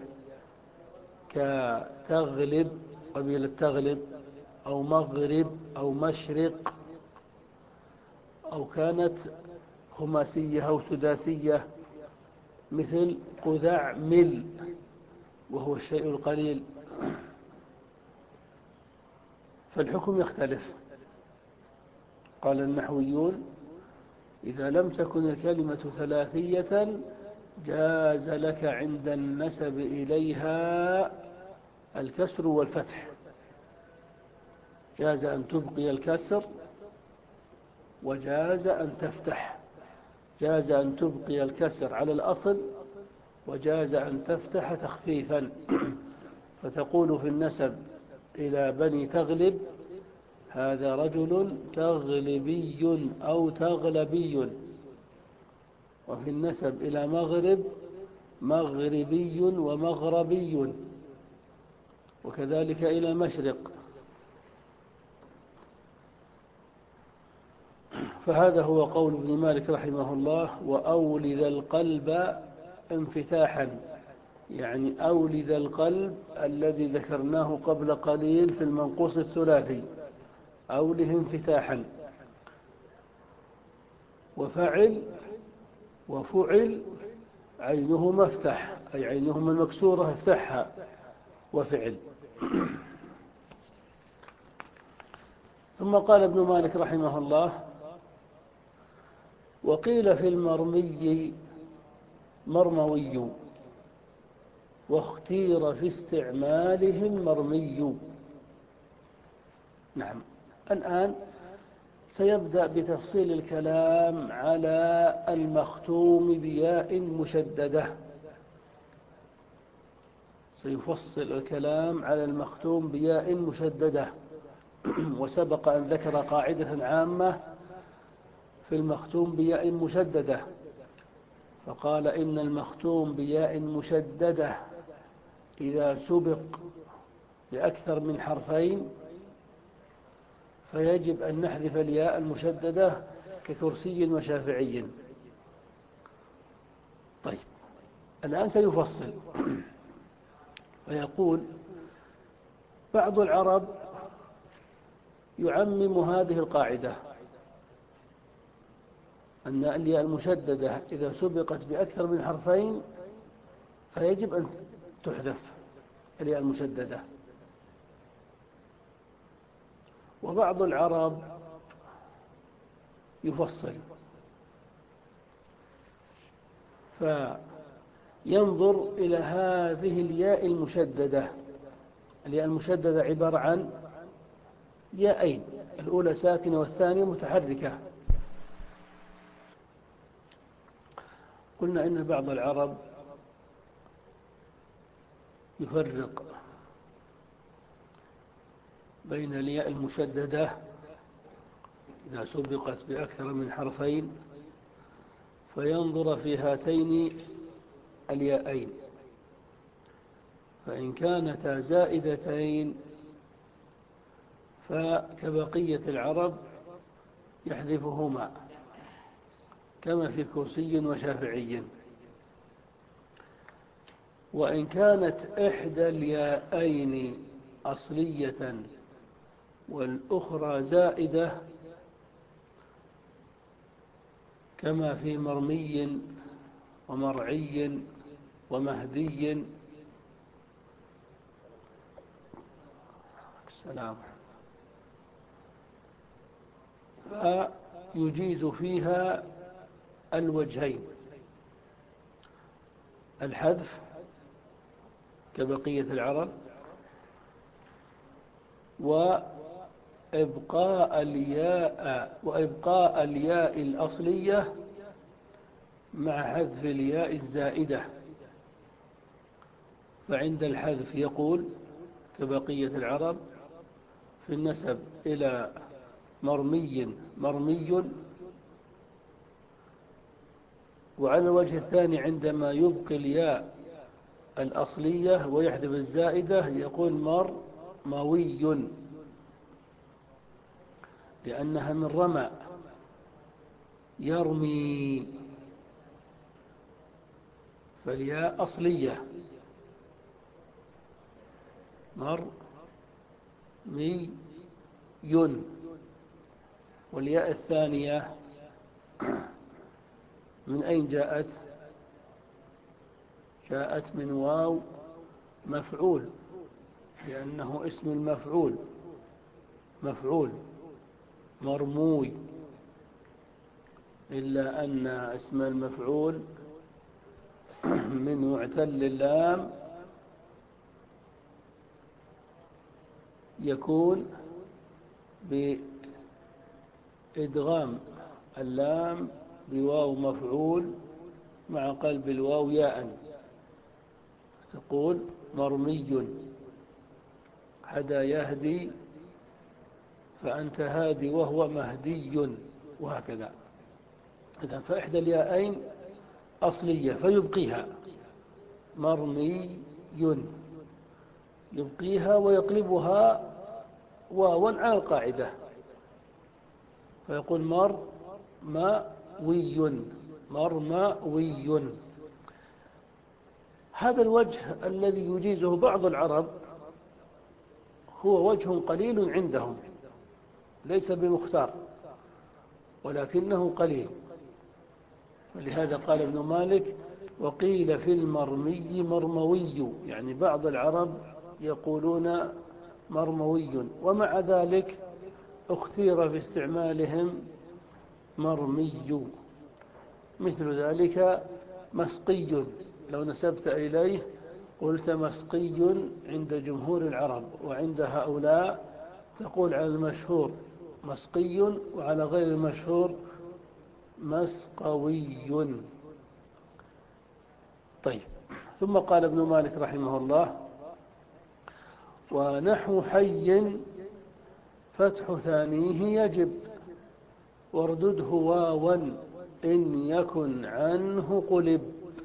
كتغلب قبيلة تغلب، أو مغرب، أو مشرق، أو كانت خماسية أو سداسية مثل قذعمل وهو الشيء القليل، فالحكم يختلف. قال النحويون: إذا لم تكن الكلمة ثلاثية جاز لك عند النسب إليها الكسر والفتح، جاز أن تبقي الكسر وجاز أن تفتح، جاز أن تبقي الكسر على الأصل وجاز أن تفتح تخفيفا. فتقول في النسب إلى بني تغلب: هذا رجل تغلبي أو تغلبي. وفي النسب إلى مغرب: مغربي ومغربي. وكذلك إلى مشرق. فهذا هو قول ابن مالك رحمه الله: وأولد القلب انفتاحا، يعني أولد القلب الذي ذكرناه قبل قليل في المنقوص الثلاثي، أوله انفتاحا. وفعل وفعل عينه مفتح، أي عينهما المكسورة افتحها، وفعل. ثم قال ابن مالك رحمه الله: وقيل في المرمي مرموي، واختير في استعمالهم مرمي. نعم، الآن سيبدأ بتفصيل الكلام على المختوم بياء مشددة. سيفصل الكلام على المختوم بياء مشددة. وسبق أن ذكر قاعدة عامة في المختوم بياء مشددة، فقال إن المختوم بياء مشددة إذا سبق بأكثر من حرفين فيجب أن نحذف الياء المشددة ككرسي وشافعي. طيب، الآن سيفصل ويقول: بعض العرب يعمم هذه القاعدة، أن الياء المشددة إذا سبقت بأكثر من حرفين فيجب أن تحذف الياء المشددة. وبعض العرب يفصل فينظر إلى هذه الياء المشددة. الياء المشددة عبارة عن ياءين، الأولى ساكنة والثانية متحركة. قلنا إن بعض العرب يفرق بين الياء المشددة إذا سبقت بأكثر من حرفين فينظر في هاتين الياءين، فإن كانتا زائدتين فكبقية العرب يحذفهما كما في كرسي وشافعي. وإن كانت إحدى الياءين أصلية والأخرى زائدة كما في مرمي ومرعي ومهدي السلام، فيجيز فيها الوجهين: الحذف كبقية العرب، وإبقاء الياء وإبقاء الياء الأصلية مع حذف الياء الزائدة. فعند الحذف يقول كبقية العرب في النسب إلى مرمي مرمي، وعلى الوجه الثاني عندما يبقي الياء الأصلية ويحذف الزائدة يقول مرموي، لأنها من رمى يرمي، فالياء أصلية مرمي. والياء الثانية من أين جاءت؟ جاءت من واو مفعول، لأنه اسم المفعول مفعول مرموي، إلا أن اسم المفعول من معتل اللام يكون بإدغام اللام بواو مفعول مع قلب الواو ياء، تقول مرمي. هدى يهدي فأنت هادي وهو مهدي، وهكذا. إذن فإحدى الياءين أصلية فيبقيها مرمي، يبقيها ويقلبها واوا على القاعدة فيقول مرموي مرموي. هذا الوجه الذي يجيزه بعض العرب هو وجه قليل عندهم، ليس بمختار ولكنه قليل. ولهذا قال ابن مالك: وقيل في المرمي مرموي، يعني بعض العرب يقولون مرموي، ومع ذلك اختير في استعمالهم مرمي. مثل ذلك مسقي، لو نسبت إليه قلت مسقي عند جمهور العرب، وعند هؤلاء تقول على المشهور مسقي، وعلى غير المشهور مسقوي. طيب، ثم قال ابن مالك رحمه الله: ونحو حي فتح ثانيه يجب، واردده واوا إن يكن عنه قلب.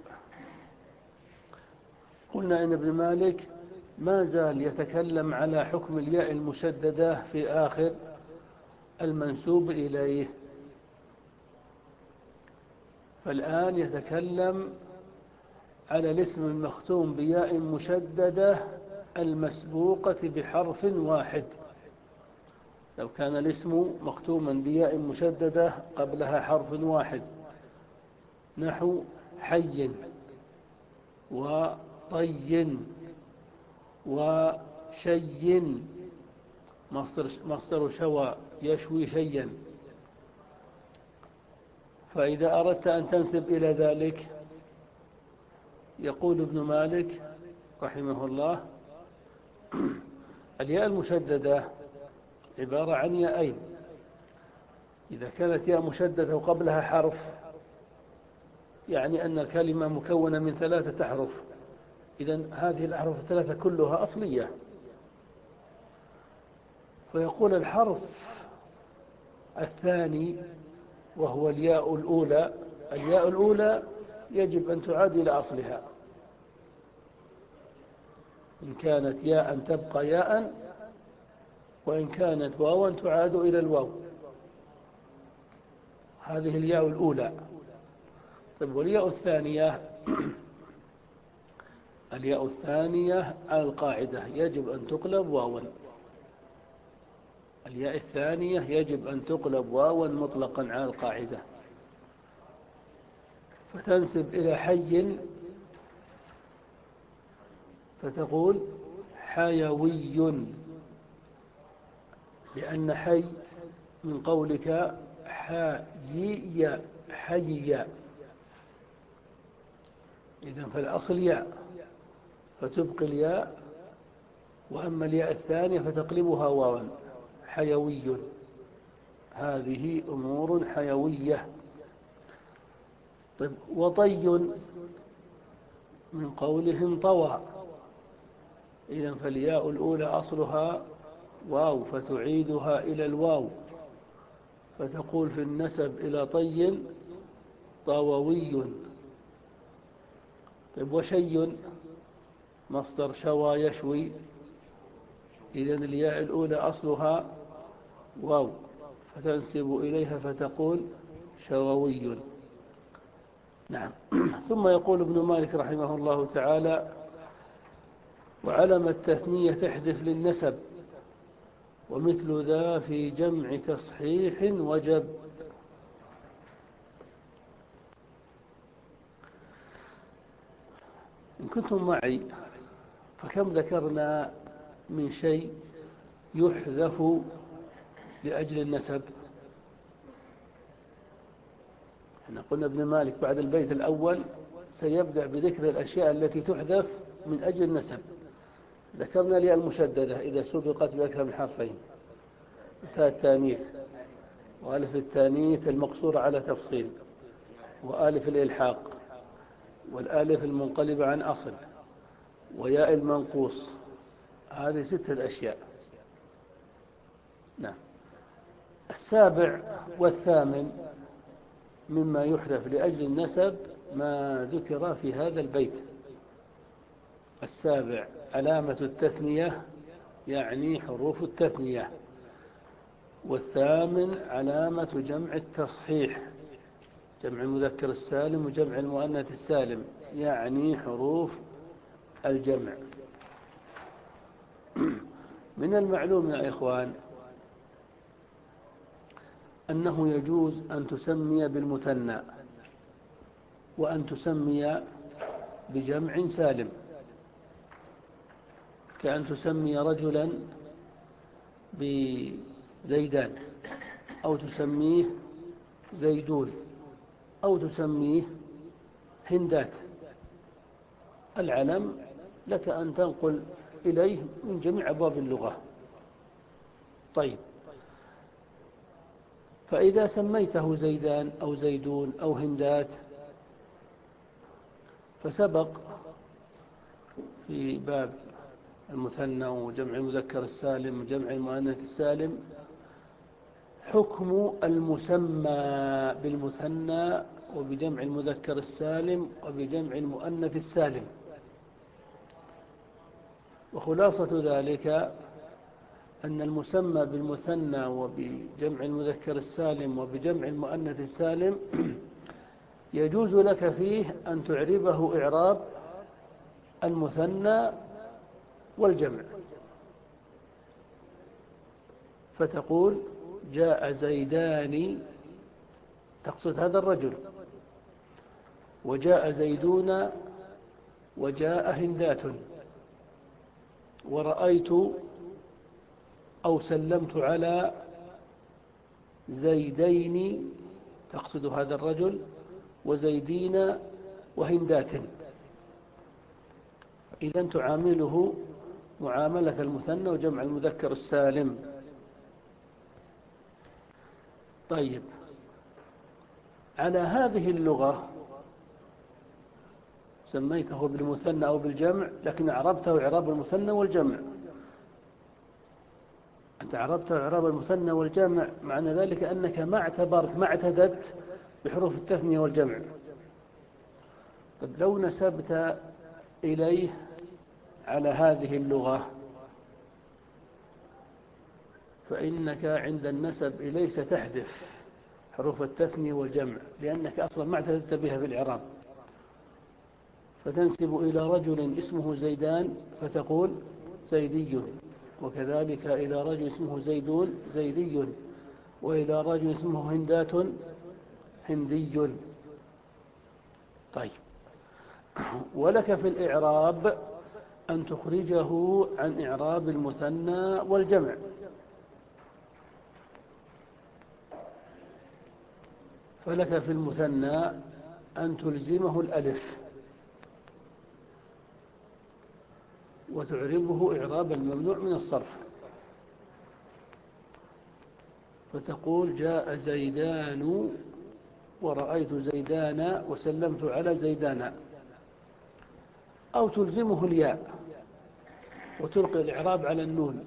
قلنا إن ابن مالك ما زال يتكلم على حكم الياء المشددة في آخر المنسوب إليه، فالآن يتكلم على الاسم المختوم بياء مشددة المسبوقة بحرف واحد. لو كان الاسم مختوما بياء مشددة قبلها حرف واحد، نحو حي وطي وشي، مصدر, مصدر شوى يشوي شيا. فإذا أردت أن تنسب إلى ذلك، يقول ابن مالك رحمه الله: الياء المشددة عبارة عن ياءين. إذا كانت ياء مشددة وقبلها حرف، يعني أن الكلمة مكونة من ثلاثة أحرف، إذن هذه الأحرف الثلاثة كلها أصلية. فيقول الحرف الثاني وهو الياء الأولى، الياء الأولى يجب أن تعاد إلى أصلها، إن كانت ياء تبقى ياء، وإن كانت واوا تعاد إلى الواو. هذه الياء الأولى. طيب، والياء الثانية الياء الثانية على القاعدة يجب أن تقلب واوا. الياء الثانية يجب أن تقلب واوا مطلقا على القاعدة، فتنسب إلى حي فتقول حيوي، لأن حي من قولك حيي حيي، إذن فالأصل ياء فتبقي الياء، وأما الياء الثانية فتقلبها واوا، حيوي. هذه أمور حيوية. طيب، وطي من قولهم طوى، إذن فالياء الأولى أصلها واو فتعيدها إلى الواو، فتقول في النسب إلى طي طووي. طيب، وشي مصدر شوى يشوي، إذن الياء الأولى أصلها واو فتنسب إليها فتقول شووي. نعم. ثم يقول ابن مالك رحمه الله تعالى: وعلم التثنية تحذف للنسب، ومثل ذا في جمع تصحيح وجب. إن كنتم معي فكم ذكرنا من شيء يحذف لأجل النسب؟ احنا قلنا ابن مالك بعد البيت الأول سيبدأ بذكر الأشياء التي تحذف من أجل النسب. ذكرنا الياء المشددة إذا سبقت بأكثر من حرفين، تاء التانيث، وألف التانيث المقصورة على تفصيل، وآلف الإلحاق، والآلف المنقلبة عن أصل، وياء المنقوص. هذه ستة أشياء. نعم. السابع والثامن مما يحذف لأجل النسب ما ذكر في هذا البيت. السابع علامة التثنية، يعني حروف التثنية. والثامن علامة جمع التصحيح، جمع المذكر السالم وجمع المؤنث السالم، يعني حروف الجمع. من المعلوم يا إخوان أنه يجوز أن تسمي بالمثنى وأن تسمي بجمع سالم، كأن تسمي رجلا بزيدان، أو تسميه زيدون، أو تسميه هندات. العلم لك أن تنقل إليه من جميع أبواب اللغة. طيب، فإذا سميته زيدان أو زيدون أو هندات، فسبق في باب المثنى وجمع المذكر السالم وجمع المؤنث السالم حكم المسمى بالمثنى وبجمع المذكر السالم وبجمع المؤنث السالم. وخلاصة ذلك أن المسمى بالمثنى وبجمع المذكر السالم وبجمع المؤنث السالم يجوز لك فيه أن تعربه إعراب المثنى والجمع، فتقول جاء زيدان، تقصد هذا الرجل، وجاء زيدون، وجاء هندات، ورأيت أو سلمت على زيدين، تقصد هذا الرجل، وزيدين وهندات. إذن تعامله معاملة المثنى وجمع المذكر السالم. طيب، على هذه اللغة سميته بالمثنى أو بالجمع، لكن أعربته إعراب المثنى والجمع. أنت أعربته إعراب المثنى والجمع، معنى ذلك أنك ما اعتبرت ما اعتدت بحروف التثنية والجمع. طيب، لو نسبت إليه على هذه اللغة فإنك عند النسب إليه ستحذف حروف التثنية والجمع، لأنك أصلا ما اعتدت بها في الإعراب. فتنسب إلى رجل اسمه زيدان فتقول زيدي، وكذلك إلى رجل اسمه زيدون زيدي، وإلى رجل اسمه هندات هندي. طيب، ولك في الإعراب أن تخرجه عن إعراب المثنى والجمع. فلك في المثنى أن تلزمه الألف وتعربه إعراب الممنوع من الصرف، فتقول جاء زيدان ورأيت زيدان وسلمت على زيدان، أو تلزمه الياء وتلقي الإعراب على النون،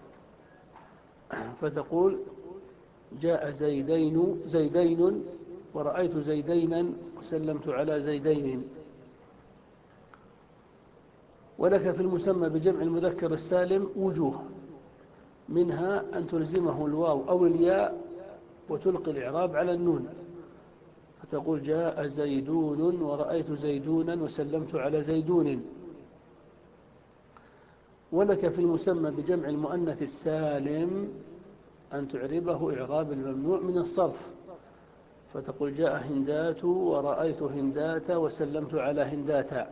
فتقول جاء زيدين زيدين ورأيت زيدينا وسلمت على زيدين. ولك في المسمى بجمع المذكر السالم وجوه، منها أن تلزمه الواو أو الياء وتلقي الإعراب على النون، فتقول جاء زيدون ورأيت زيدونا وسلمت على زيدون. ولك في المسمى بجمع المؤنث السالم أن تعربه إعراب الممنوع من الصرف، فتقول جاء هندات ورأيت هندات وسلمت على هندات.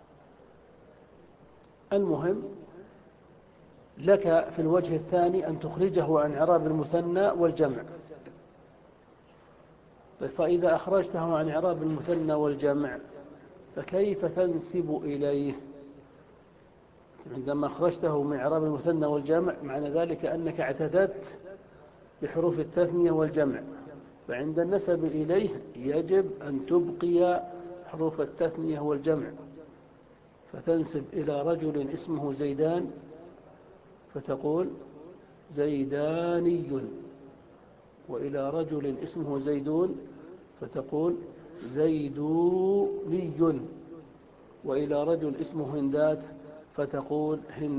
المهم لك في الوجه الثاني أن تخرجه عن إعراب المثنى والجمع. فإذا أخرجته عن إعراب المثنى والجمع فكيف تنسب إليه؟ عندما أخرجته من إعراب المثنى والجمع معنى ذلك أنك اعتدت بحروف التثنية والجمع، فعند النسب إليه يجب أن تبقي حروف التثنية والجمع، فتنسب إلى رجل اسمه زيدان فتقول زيداني، وإلى رجل اسمه زيدون فتقول زيدوني، وإلى رجل اسمه هندات فتقول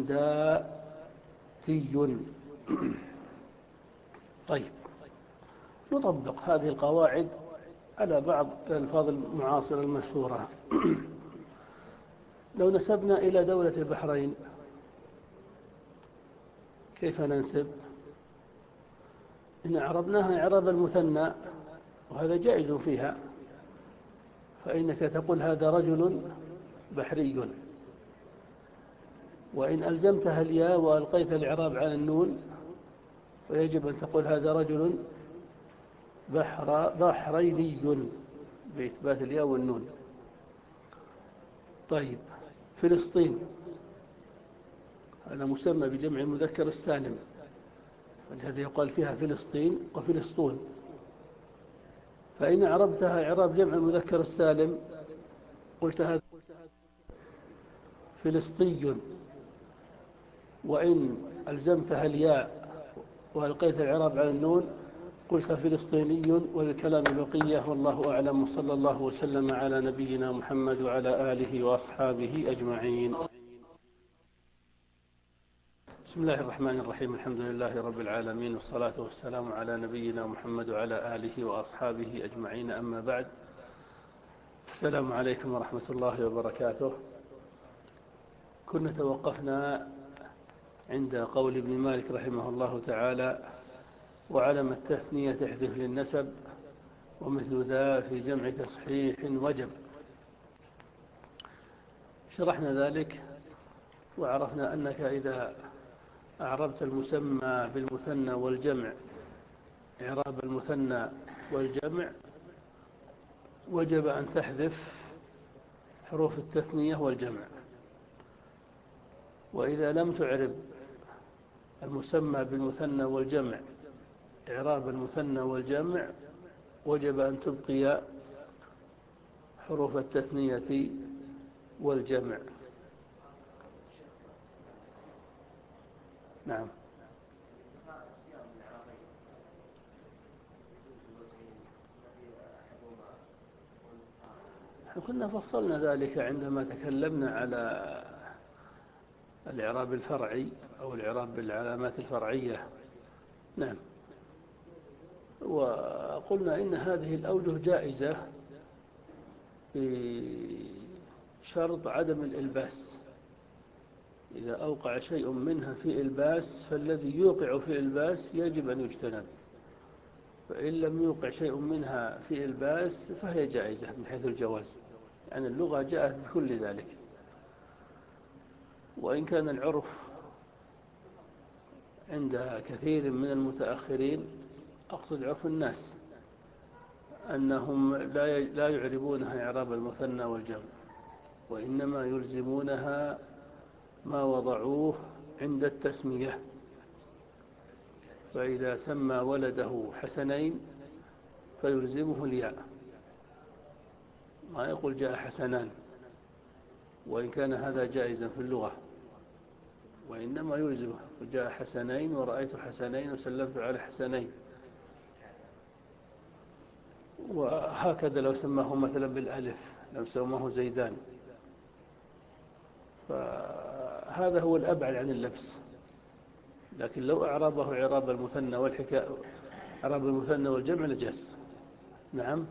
هنداتي. طيب، نطبق هذه القواعد على بعض الألفاظ المعاصرة المشهورة. لو نسبنا إلى دولة البحرين كيف ننسب؟ إن أعربناها إعراب المثنى وهذا جائز فيها، فإنك تقول هذا رجل بحري، وإن ألزمتها الياء وألقيت الإعراب على النون فيجب أن تقول هذا رجل بحر بحريني بإثبات الياء والنون. طيب، فلسطين هذا مسمى بجمع المذكر السالم، ولهذا يقال فيها فلسطين وفلسطون. فإن أعربتها إعراب جمع المذكر السالم قلت هذا فلسطي، وإن ألزمتها الياء وألقيت الإعراب على النون قلت فلسطيني. وللكلام بقية، والله أعلم، وصلى الله وسلم على نبينا محمد وعلى آله وأصحابه أجمعين. بسم الله الرحمن الرحيم، الحمد لله رب العالمين، والصلاة والسلام على نبينا محمد وعلى آله وأصحابه أجمعين، أما بعد. السلام عليكم ورحمة الله وبركاته. كنا توقفنا عند قول ابن مالك رحمه الله تعالى: وعلم التثنية تحذف للنسب، ومثل ذا في جمع تصحيح وجب. شرحنا ذلك وعرفنا أنك إذا أعربت المسمى بالمثنى والجمع إعراب المثنى والجمع وجب أن تحذف حروف التثنية والجمع، وإذا لم تعرب المسمى بالمثنى والجمع إعراب المثنى والجمع وجب أن تبقي حروف التثنية والجمع. نعم. كنا فصلنا ذلك عندما تكلمنا على الإعراب الفرعي أو الإعراب بالعلامات الفرعية. نعم. وقلنا إن هذه الأوجه جائزة بشرط عدم الإلباس. إذا أوقع شيء منها في إلباس فالذي يوقع في إلباس يجب أن يجتنب، فإن لم يوقع شيء منها في إلباس فهي جائزة من حيث الجواز، يعني اللغة جاءت بكل ذلك. وإن كان العرف عند كثير من المتأخرين، أقصد عرف الناس، أنهم لا يعربونها إعراب المثنى والجمع، وإنما يلزمونها ما وضعوه عند التسمية. فإذا سمى ولده حسنين فيلزمه الياء، ما يقول جاء حسنان، وإن كان هذا جائزا في اللغة، وإنما يلزمه جاء حسنين ورأيت حسنين وسلمت على حسنين. وهكذا لو سماه مثلا بالألف، لو سماه زيدان، فهذا هو الأبعد عن اللبس. لكن لو أعرابه إعراب المثنى والحكاية إعراب المثنى والجمع لجاز. نعم.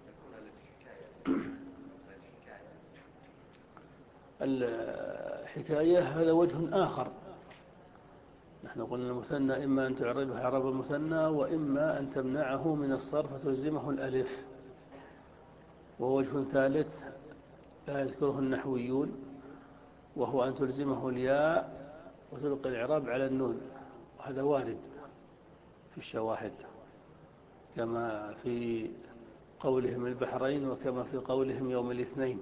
الحكاية هذا وجه آخر. نحن قلنا المثنى إما أن تعربه إعراب المثنى، وإما أن تمنعه من الصرف وتلزمه الألف. ووجه ثالث لا يذكره النحويون، وهو أن تلزمه الياء وتلقي الإعراب على النون. هذا وارد في الشواهد، كما في قولهم البحرين وكما في قولهم يوم الاثنين.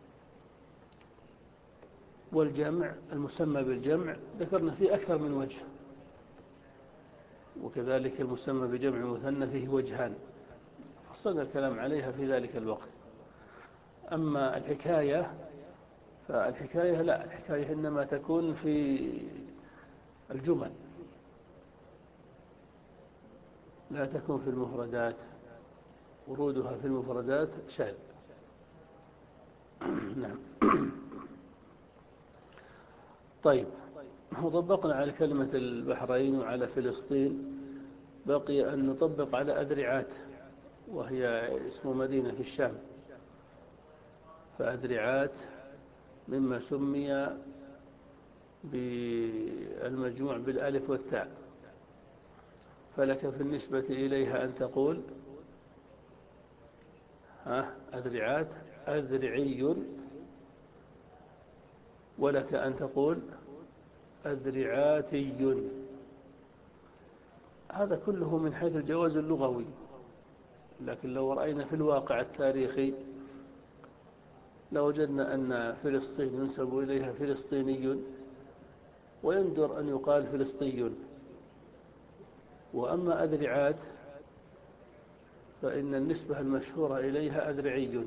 والجمع المسمى بالجمع ذكرنا فيه أكثر من وجه، وكذلك المسمى بجمع المثنى فيه وجهان فصلنا الكلام عليها في ذلك الوقت. أما الحكاية فالحكاية لا، الحكاية إنما تكون في الجمل، لا تكون في المفردات، ورودها في المفردات شاذ. نعم. طيب، وطبقنا على كلمة البحرين وعلى فلسطين، بقي أن نطبق على أذرعات، وهي اسم مدينة في الشام. فأذرعات مما سمي بالمجموع بالألف والتاء، فلك في النسبة إليها أن تقول ها أذرعات أذرعي، ولك أن تقول أذرعاتي. هذا كله من حيث الجواز اللغوي، لكن لو رأينا في الواقع التاريخي لوجدنا أن فلسطين ينسب إليها فلسطيني، ويندر أن يقال فلسطين. وأما أذرعات فإن النسبة المشهورة إليها أذرعي،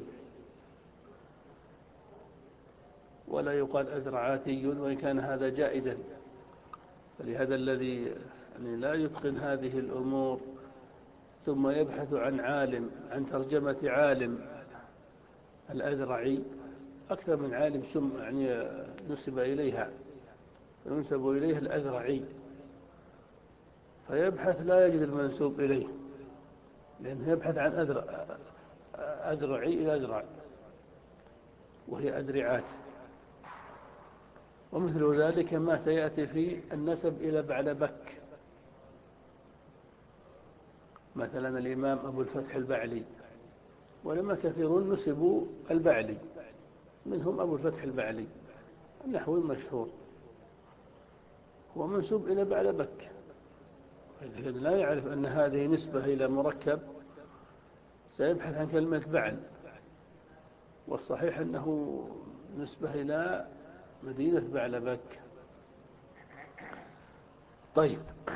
ولا يقال أذرعاتي، وإن كان هذا جائزا. فلهذا الذي يعني لا يتقن هذه الأمور ثم يبحث عن عالم، عن ترجمة عالم الأذرعي أكثر من عالم سم يعني نسب إليها، ينسب إليه الأذرعي، فيبحث لا يجد المنسوب إليه، لأنه يبحث عن أذرع أذرعي إلى أذرع، وهي أذرعات. ومثل ذلك ما سيأتي في النسب إلى بعلبك، مثلا الإمام أبو الفتح البعلي، ولما كثيرون نسبوا البعلي، منهم أبو الفتح البعلي النحوي المشهور، هو منسوب إلى بعلبك، إذا لا يعرف أن هذه نسبة إلى مركب سيبحث عن كلمة بعل، والصحيح أنه نسبة إلى مدينة بعلبك. طيب،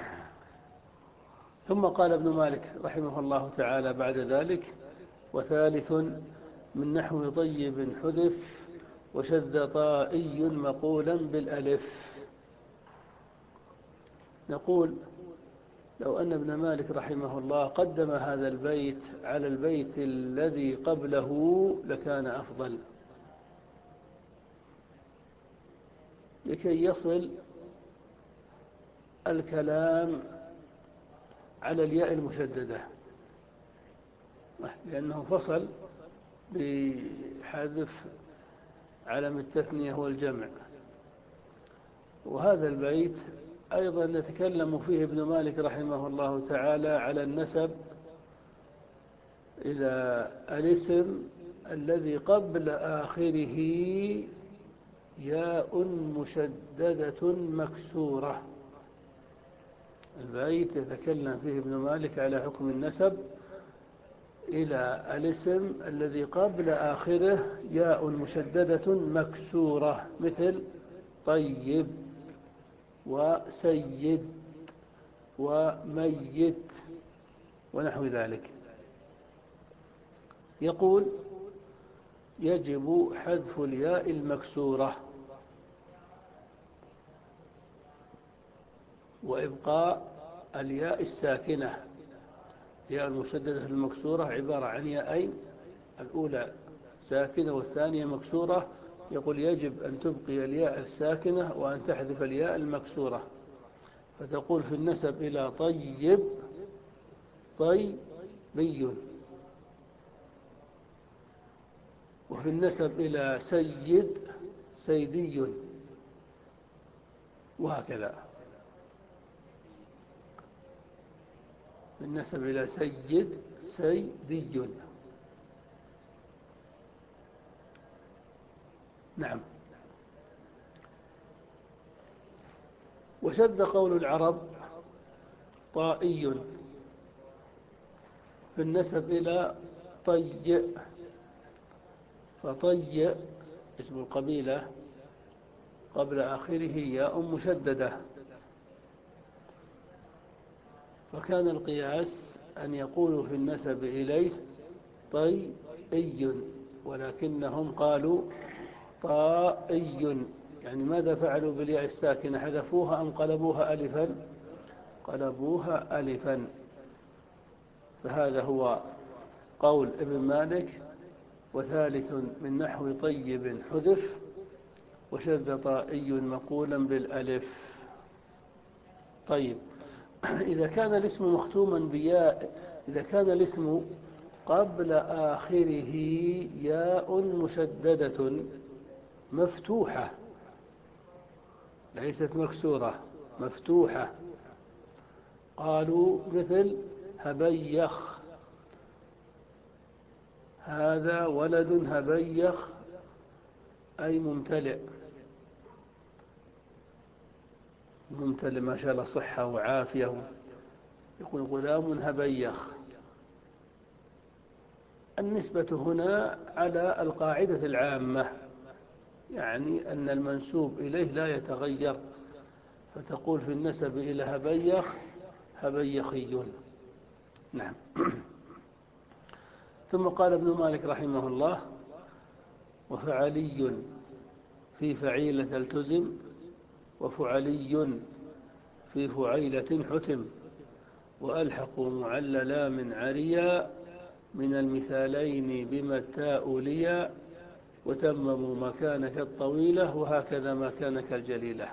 ثم قال ابن مالك رحمه الله تعالى بعد ذلك: وثالث من نحو طيب حذف وشذ طائي مقولا بالألف. نقول لو أن ابن مالك رحمه الله قدم هذا البيت على البيت الذي قبله لكان أفضل، لكي يصل الكلام على الياء المشددة، لأنه فصل بحذف علم التثنية والجمع. وهذا البيت أيضا يتكلم فيه ابن مالك رحمه الله تعالى على النسب إلى الاسم الذي قبل آخره ياء مشددة مكسورة. البيت يتكلم فيه ابن مالك على حكم النسب إلى الاسم الذي قبل آخره ياء مشددة مكسورة، مثل طيب وسيد وميت ونحو ذلك. يقول: يجب حذف الياء المكسورة وإبقاء الياء الساكنة. الياء المشددة المكسورة عبارة عن ياءين، الأولى ساكنة والثانية مكسورة. يقول يجب أن تبقي الياء الساكنة وأن تحذف الياء المكسورة، فتقول في النسب إلى طيب طيبي، وفي النسب إلى سيد سيدي، وهكذا. بالنسب إلى سيد سيدي. نعم. وشد قول العرب طائي في النسب إلى طي، فطي اسم القبيلة قبل آخره ياء مشددة، فكان القياس أن يقولوا في النسب إليه طيئي، ولكنهم قالوا طائي. يعني ماذا فعلوا بالياء الساكنة؟ حذفوها أم قلبوها ألفا؟ قلبوها ألفا. فهذا هو قول ابن مالك: وثالث من نحو طيب حذف وشذ طائي مقولا بالألف. طيب، إذا كان الاسم مختوما بياء، إذا كان الاسم قبل آخره ياء مشددة مفتوحة ليست مكسورة، مفتوحة. قالوا مثل هبيخ، هذا ولد هبيخ أي ممتلئ، ممتلئ ما شاء الله صحة وعافية، يقول غلام هبيخ. النسبة هنا على القاعدة العامة، يعني أن المنسوب إليه لا يتغير، فتقول في النسب إلى هبيخ هبيخي. نعم. ثم قال ابن مالك رحمه الله: وفعلي في فعيلة التزم، وفعلي في فعيلة حتم، وألحقوا معللا من عريا من المثالين بما التاء ليا، وتمموا مكانك الطويلة وهكذا مكانك الجليلة.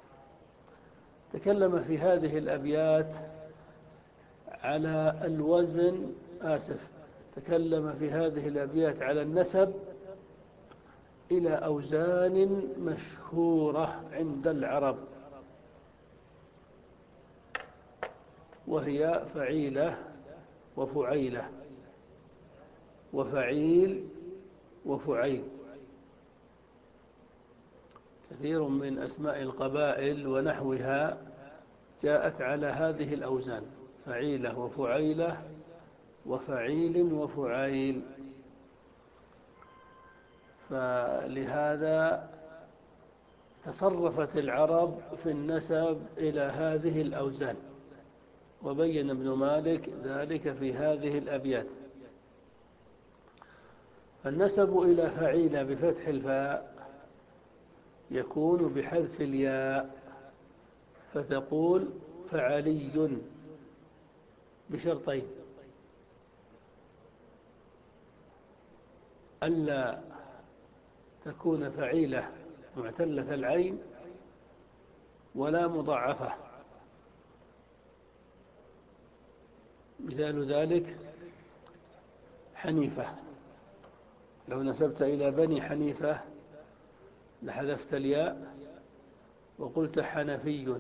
تكلم في هذه الأبيات على الوزن، آسف تكلم في هذه الأبيات على النسب إلى أوزان مشهورة عند العرب، وهي فعيلة وفعيلة وفعيل وفعيل. كثير من أسماء القبائل ونحوها جاءت على هذه الأوزان: فعيلة وفعيلة وفعيل وفعيل. فلهذا تصرفت العرب في النسب إلى هذه الأوزان، وبين ابن مالك ذلك في هذه الأبيات. فالنسب إلى فعيلة بفتح الفاء يكون بحذف الياء، فتقول فعلي بشرطين: ألا تكون فعيلة معتلة العين ولا مضاعفة. مثال ذلك حنيفة، لو نسبت إلى بني حنيفة لحذفت الياء وقلت حنفي.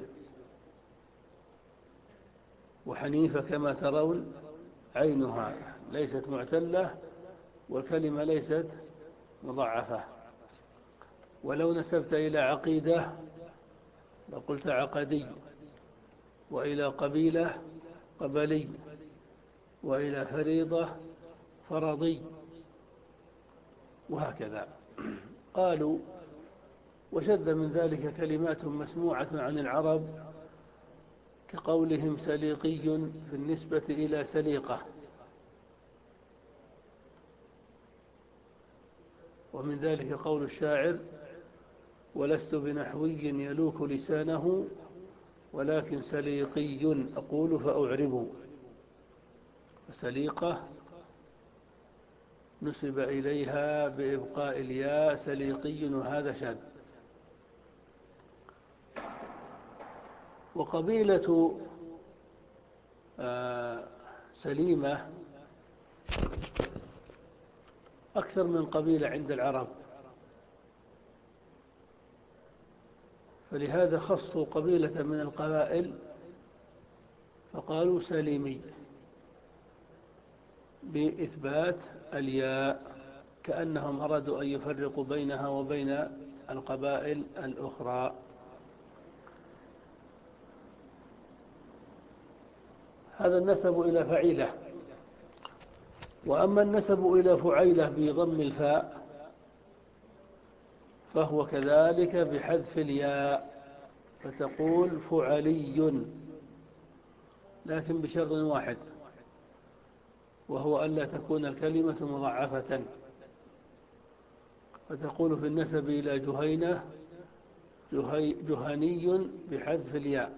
وحنيفة كما ترون عينها ليست معتلة والكلمة ليست مضاعفة. ولو نسبت إلى عقيدة لقلت عقدي، وإلى قبيلة قبلي، وإلى فريضة فرضي، وهكذا. قالوا: وشد من ذلك كلمات مسموعة عن العرب كقولهم سليقي في النسبة إلى سليقة. ومن ذلك قول الشاعر: ولست بنحوي يلوك لسانه ولكن سليقي أقول فأعرب. فسليقة نسب إليها بإبقاء الياء سليقي، وهذا شاذ. وقبيلة سليمة أكثر من قبيلة عند العرب، فلهذا خصوا قبيلة من القبائل فقالوا سليمي بإثبات الياء، كأنهم أرادوا أن يفرقوا بينها وبين القبائل الأخرى. هذا النسب إلى فعيلة. وأما النسب إلى فعيلة بضم الفاء فهو كذلك بحذف الياء، فتقول فعلي، لكن بشرط واحد، وهو ألا تكون الكلمة مضاعفة. فتقول في النسب إلى جهينة جهي جهني بحذف الياء،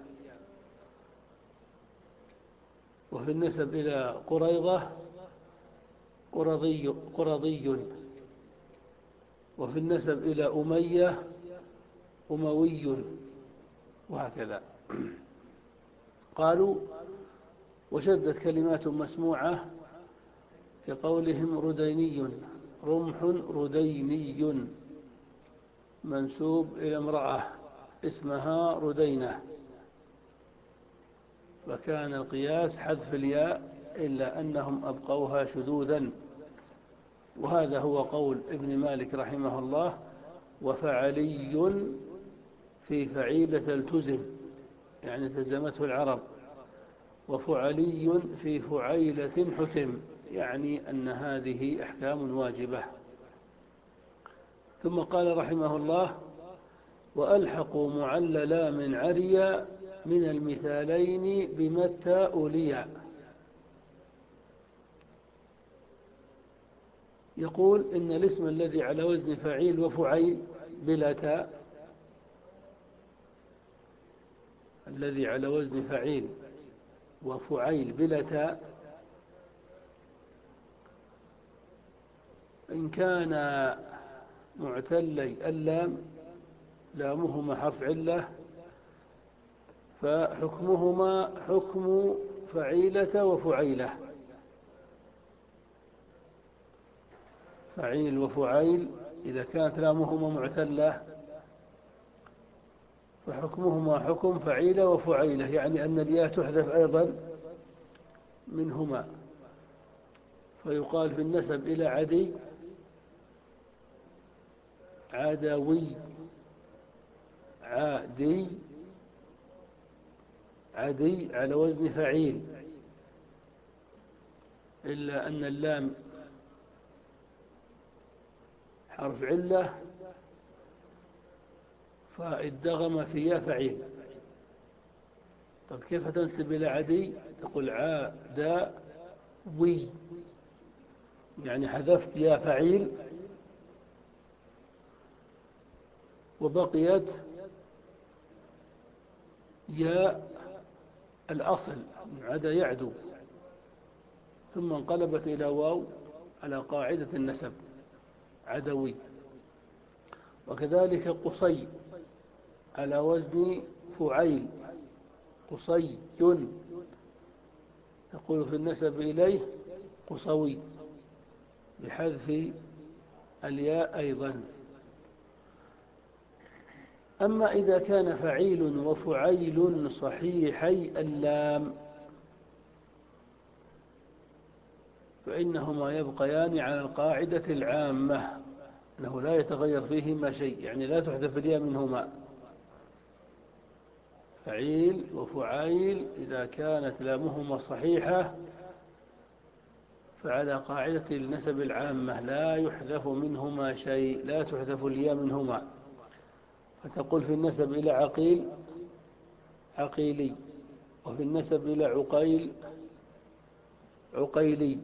وفي النسب إلى قريضة قرضي قرضي، وفي النسب إلى أمية أموي، وهكذا. قالوا: وشدت كلمات مسموعة كقولهم رديني، رمح رديني، منسوب إلى امرأة اسمها ردينة، فكان القياس حذف الياء، إلا أنهم أبقوها شذوذا. وهذا هو قول ابن مالك رحمه الله: وفعلي في فعيلة التزم، يعني تزمته العرب، وفعلي في فعيلة حتم، يعني أن هذه أحكام واجبة. ثم قال رحمه الله: وألحقوا معللا من عريا من المثالين بمتى أوليا. يقول إن الاسم الذي على وزن فعيل وفعيل بلا تاء، الذي على وزن فعيل وفعيل بلا تاء، إن كان معتلي اللام لامهما حرف علة فحكمهما حكم فعيلة وفعيلة. فعيل وفعيل إذا كانت لامهما معتلة فحكمهما حكم فعيلة وفعيلة، يعني أن الياء تحذف أيضا منهما، فيقال في النسب إلى عدي عدوي، عادي عدي على وزن فعيل، إلا أن اللام حرف علة فادغم في يا فعيل. طب كيف تنسب إلى عدي؟ تقول عادوي، يعني حذفت يا فعيل وبقيت يا الأصل عدا يعدو، ثم انقلبت إلى واو على قاعدة النسب عدوي. وكذلك قصي على وزن فعيل، قصي تقول في النسب إليه قصوي بحذف الياء أيضا. أما إذا كان فعيل وفعيل صحيحي اللام فإنهما يبقيان على القاعدة العامة أنه لا يتغير فيهما شيء، يعني لا تحذف الياء منهما. فعيل وفعيل إذا كانت لامهما صحيحة فعلى قاعدة النسب العامة لا يحذف منهما شيء، لا تحذف الياء منهما. فتقول في النسب إلى عقيل عقيلي، وفي النسب إلى عقيل عقيلي،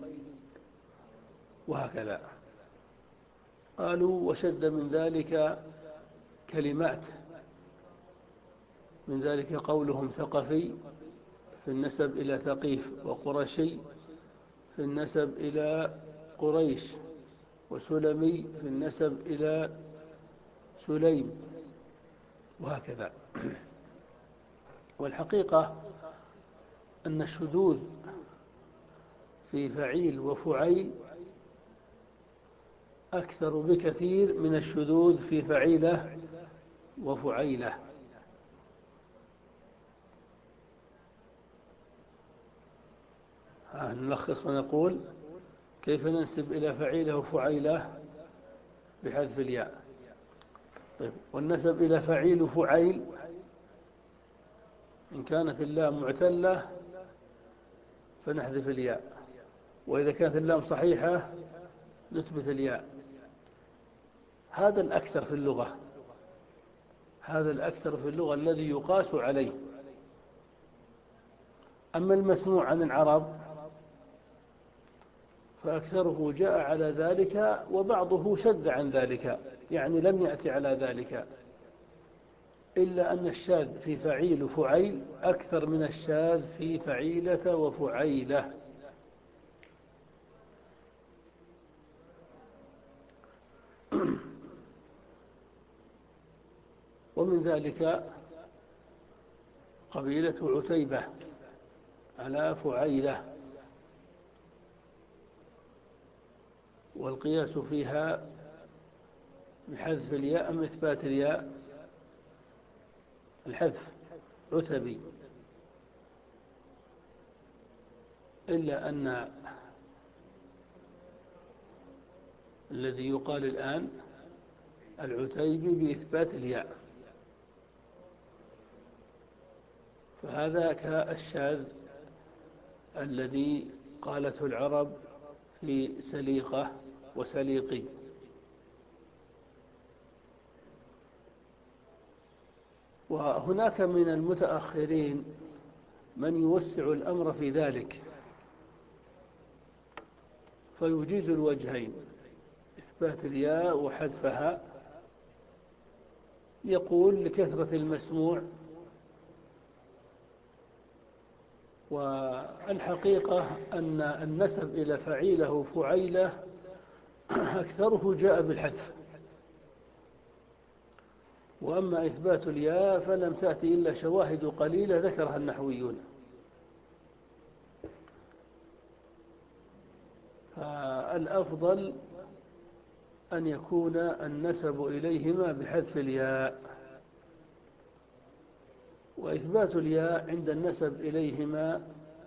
وهكذا. قالوا وشد من ذلك كلمات، من ذلك قولهم ثقفي في النسب إلى ثقيف، وقرشي في النسب إلى قريش، وسلمي في النسب إلى سليم، وهكذا. والحقيقة أن الشذوذ في فعيل وفعيل أكثر بكثير من الشذوذ في فعيلة وفعيلة. نلخص ونقول: كيف ننسب إلى فعيلة وفعيلة؟ بحذف الياء. طيب، والنسب إلى فعيل وفعيل إن كانت اللام معتلة فنحذف الياء، وإذا كانت اللام صحيحة نثبت الياء. هذا الأكثر في اللغة، هذا الأكثر في اللغة الذي يقاس عليه. أما المسموع عن العرب فأكثره جاء على ذلك، وبعضه شذ عن ذلك، يعني لم يأتي على ذلك، إلا أن الشاذ في فعيل وفعيل أكثر من الشاذ في فعيلة وفعيلة. ومن ذلك قبيلة عتيبة على فعيلة، والقياس فيها بحذف الياء أم إثبات الياء؟ الحذف عتبي، إلا أن الذي يقال الآن العتيبي بإثبات الياء، فهذا كالشاذ الذي قالته العرب في سليقة وسليقي. وهناك من المتأخرين من يوسع الأمر في ذلك فيجيز الوجهين، إثبات الياء وحذفها. يقول لكثرة المسموع، والحقيقة أن النسب إلى فعيله فعيله أكثره جاء بالحذف، وأما إثبات الياء فلم تأتي إلا شواهد قليلة ذكرها النحويون. فالأفضل أن يكون النسب إليهما بحذف الياء، وإثبات الياء عند النسب إليهما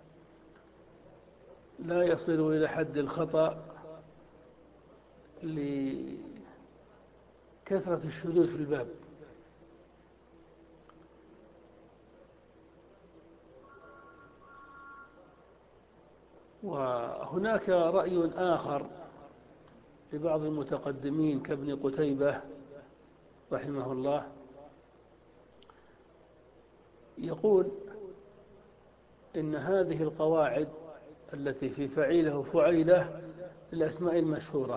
لا يصل إلى حد الخطأ لكثرة الشذوذ في الباب. وهناك رأي آخر لبعض المتقدمين كابن قتيبة رحمه الله، يقول إن هذه القواعد التي في فعيله فعيله الأسماء المشهورة،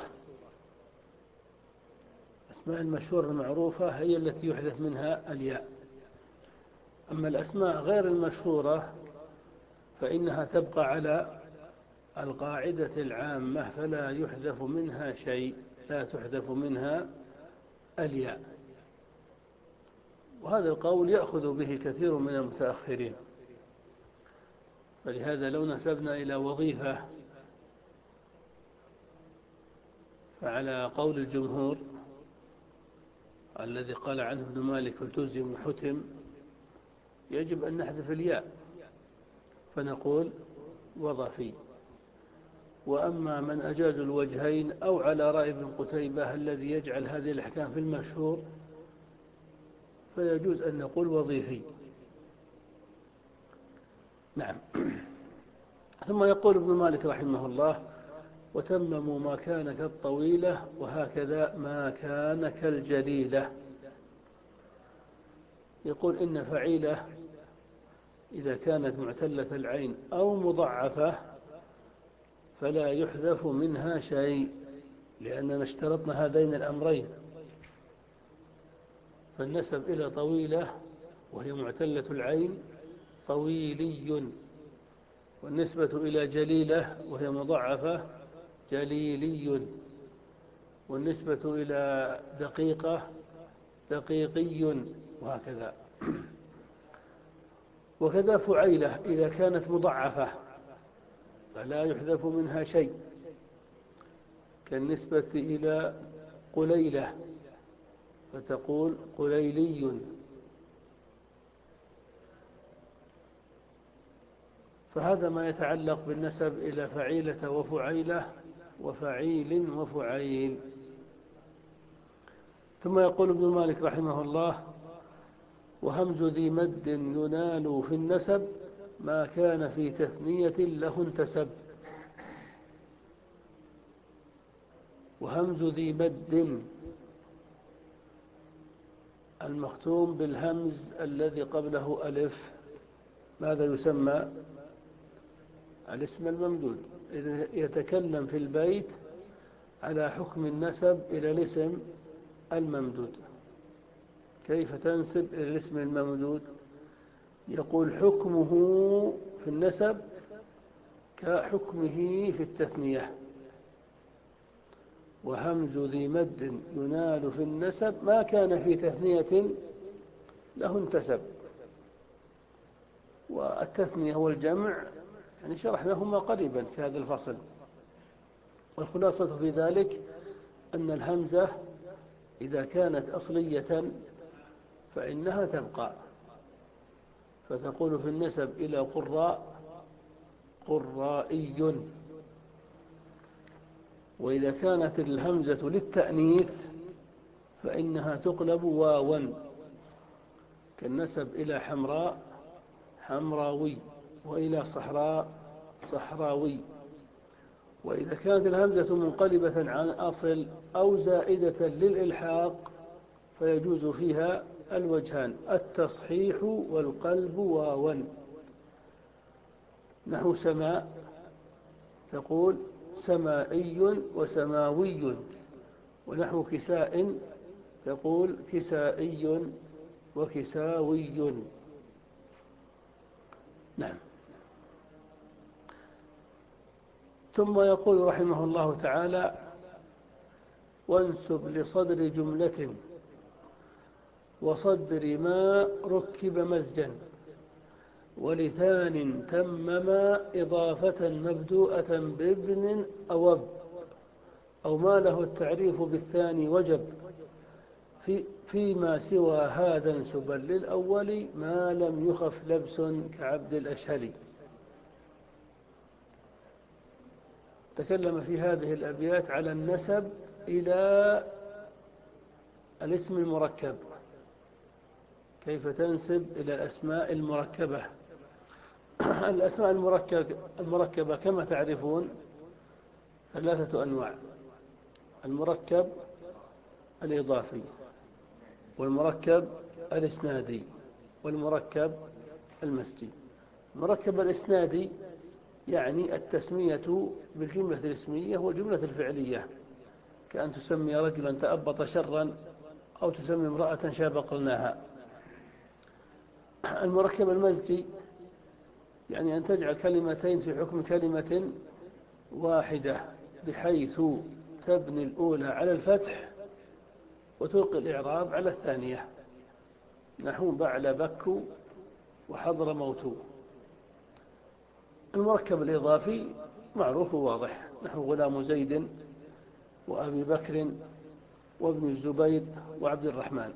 الأسماء المشهورة المعروفة هي التي يحذف منها الياء، أما الأسماء غير المشهورة فإنها تبقى على القاعدة العامة فلا يحذف منها شيء، لا تحذف منها الياء. وهذا القول يأخذ به كثير من المتأخرين، فلهذا لو نسبنا إلى وظيفة فعلى قول الجمهور الذي قال عنه ابن مالك التزم وحتم يجب أن نحذف الياء فنقول وظفي. وأما من أجاز الوجهين أو على رأي ابن قتيبة الذي يجعل هذه الأحكام في المشهور فيجوز أن نقول وظيفي. نعم. ثم يقول ابن مالك رحمه الله: وتمموا ما كان كالطويلة وهكذا ما كان كالجليلة. يقول إن فعيلة إذا كانت معتلة العين أو مضعفة فلا يحذف منها شيء، لأننا اشترطنا هذين الأمرين، فالنسب إلى طويلة وهي معتلة العين طويلي، والنسبة إلى جليلة وهي مضعفة جليلي، والنسبة إلى دقيقة دقيقي، وهكذا. وكذا فعيلة إذا كانت مضعفة فلا يحذف منها شيء، كالنسبة إلى قليلة فتقول قليلي. فهذا ما يتعلق بالنسب إلى فعيلة وفعيلة وفعيل وفعيل. ثم يقول ابن مالك رحمه الله: وهمز ذي مد ينال في النسب ما كان في تثنية له انتسب. وهمز ذي مد المختوم بالهمز الذي قبله ألف ماذا يسمى؟ الاسم الممدود. إذا يتكلم في البيت على حكم النسب إلى الاسم الممدود. كيف تنسب إلى الاسم الممدود؟ يقول حكمه في النسب كحكمه في التثنية. وهمز ذي مد ينال في النسب ما كان في تثنية له انتسب. والتثنية والجمع يعني شرحناهما قريبا في هذا الفصل، والخلاصة في ذلك أن الهمزة إذا كانت أصلية فإنها تبقى، فتقول في النسب إلى قراء قرائي. وإذا كانت الهمزة للتأنيث فإنها تقلب واوا، كالنسب إلى حمراء حمراوي، وإلى صحراء صحراوي. وإذا كانت الهمزة منقلبة عن أصل أو زائدة للإلحاق فيجوز فيها الوجهان، التصحيح والقلب واوا. نحو سماء تقول سمائي وسماوي، ونحو كساء تقول كسائي وكساوي. نعم. ثم يقول رحمه الله تعالى: وانسب لصدر جملة وصدر ما ركب مزجا ولثان تمما إضافة مبدوءة بابن أو اب، أو ما له التعريف بالثاني وجب، في فيما سوى هذا انسبا للأول ما لم يخف لبس كعبد الأشهل. تكلم في هذه الأبيات على النسب إلى الاسم المركب، كيف تنسب إلى الأسماء المركبة. الأسماء المركبة كما تعرفون ثلاثة أنواع: المركب الإضافي، والمركب الإسنادي، والمركب المسجي. المركب الإسنادي يعني التسمية بالجملة الاسمية والجملة الفعلية، كأن تسمي رجلا تأبط شرا أو تسمي امرأة شاب قرناها. المركب المزجي يعني أن تجعل كلمتين في حكم كلمة واحدة، بحيث تبني الأولى على الفتح وتلقي الإعراب على الثانية، نحو بعل بك وحضر موت. المركب الإضافي معروف واضح، نحو غلام زيد وأبي بكر وابن الزبير وعبد الرحمن.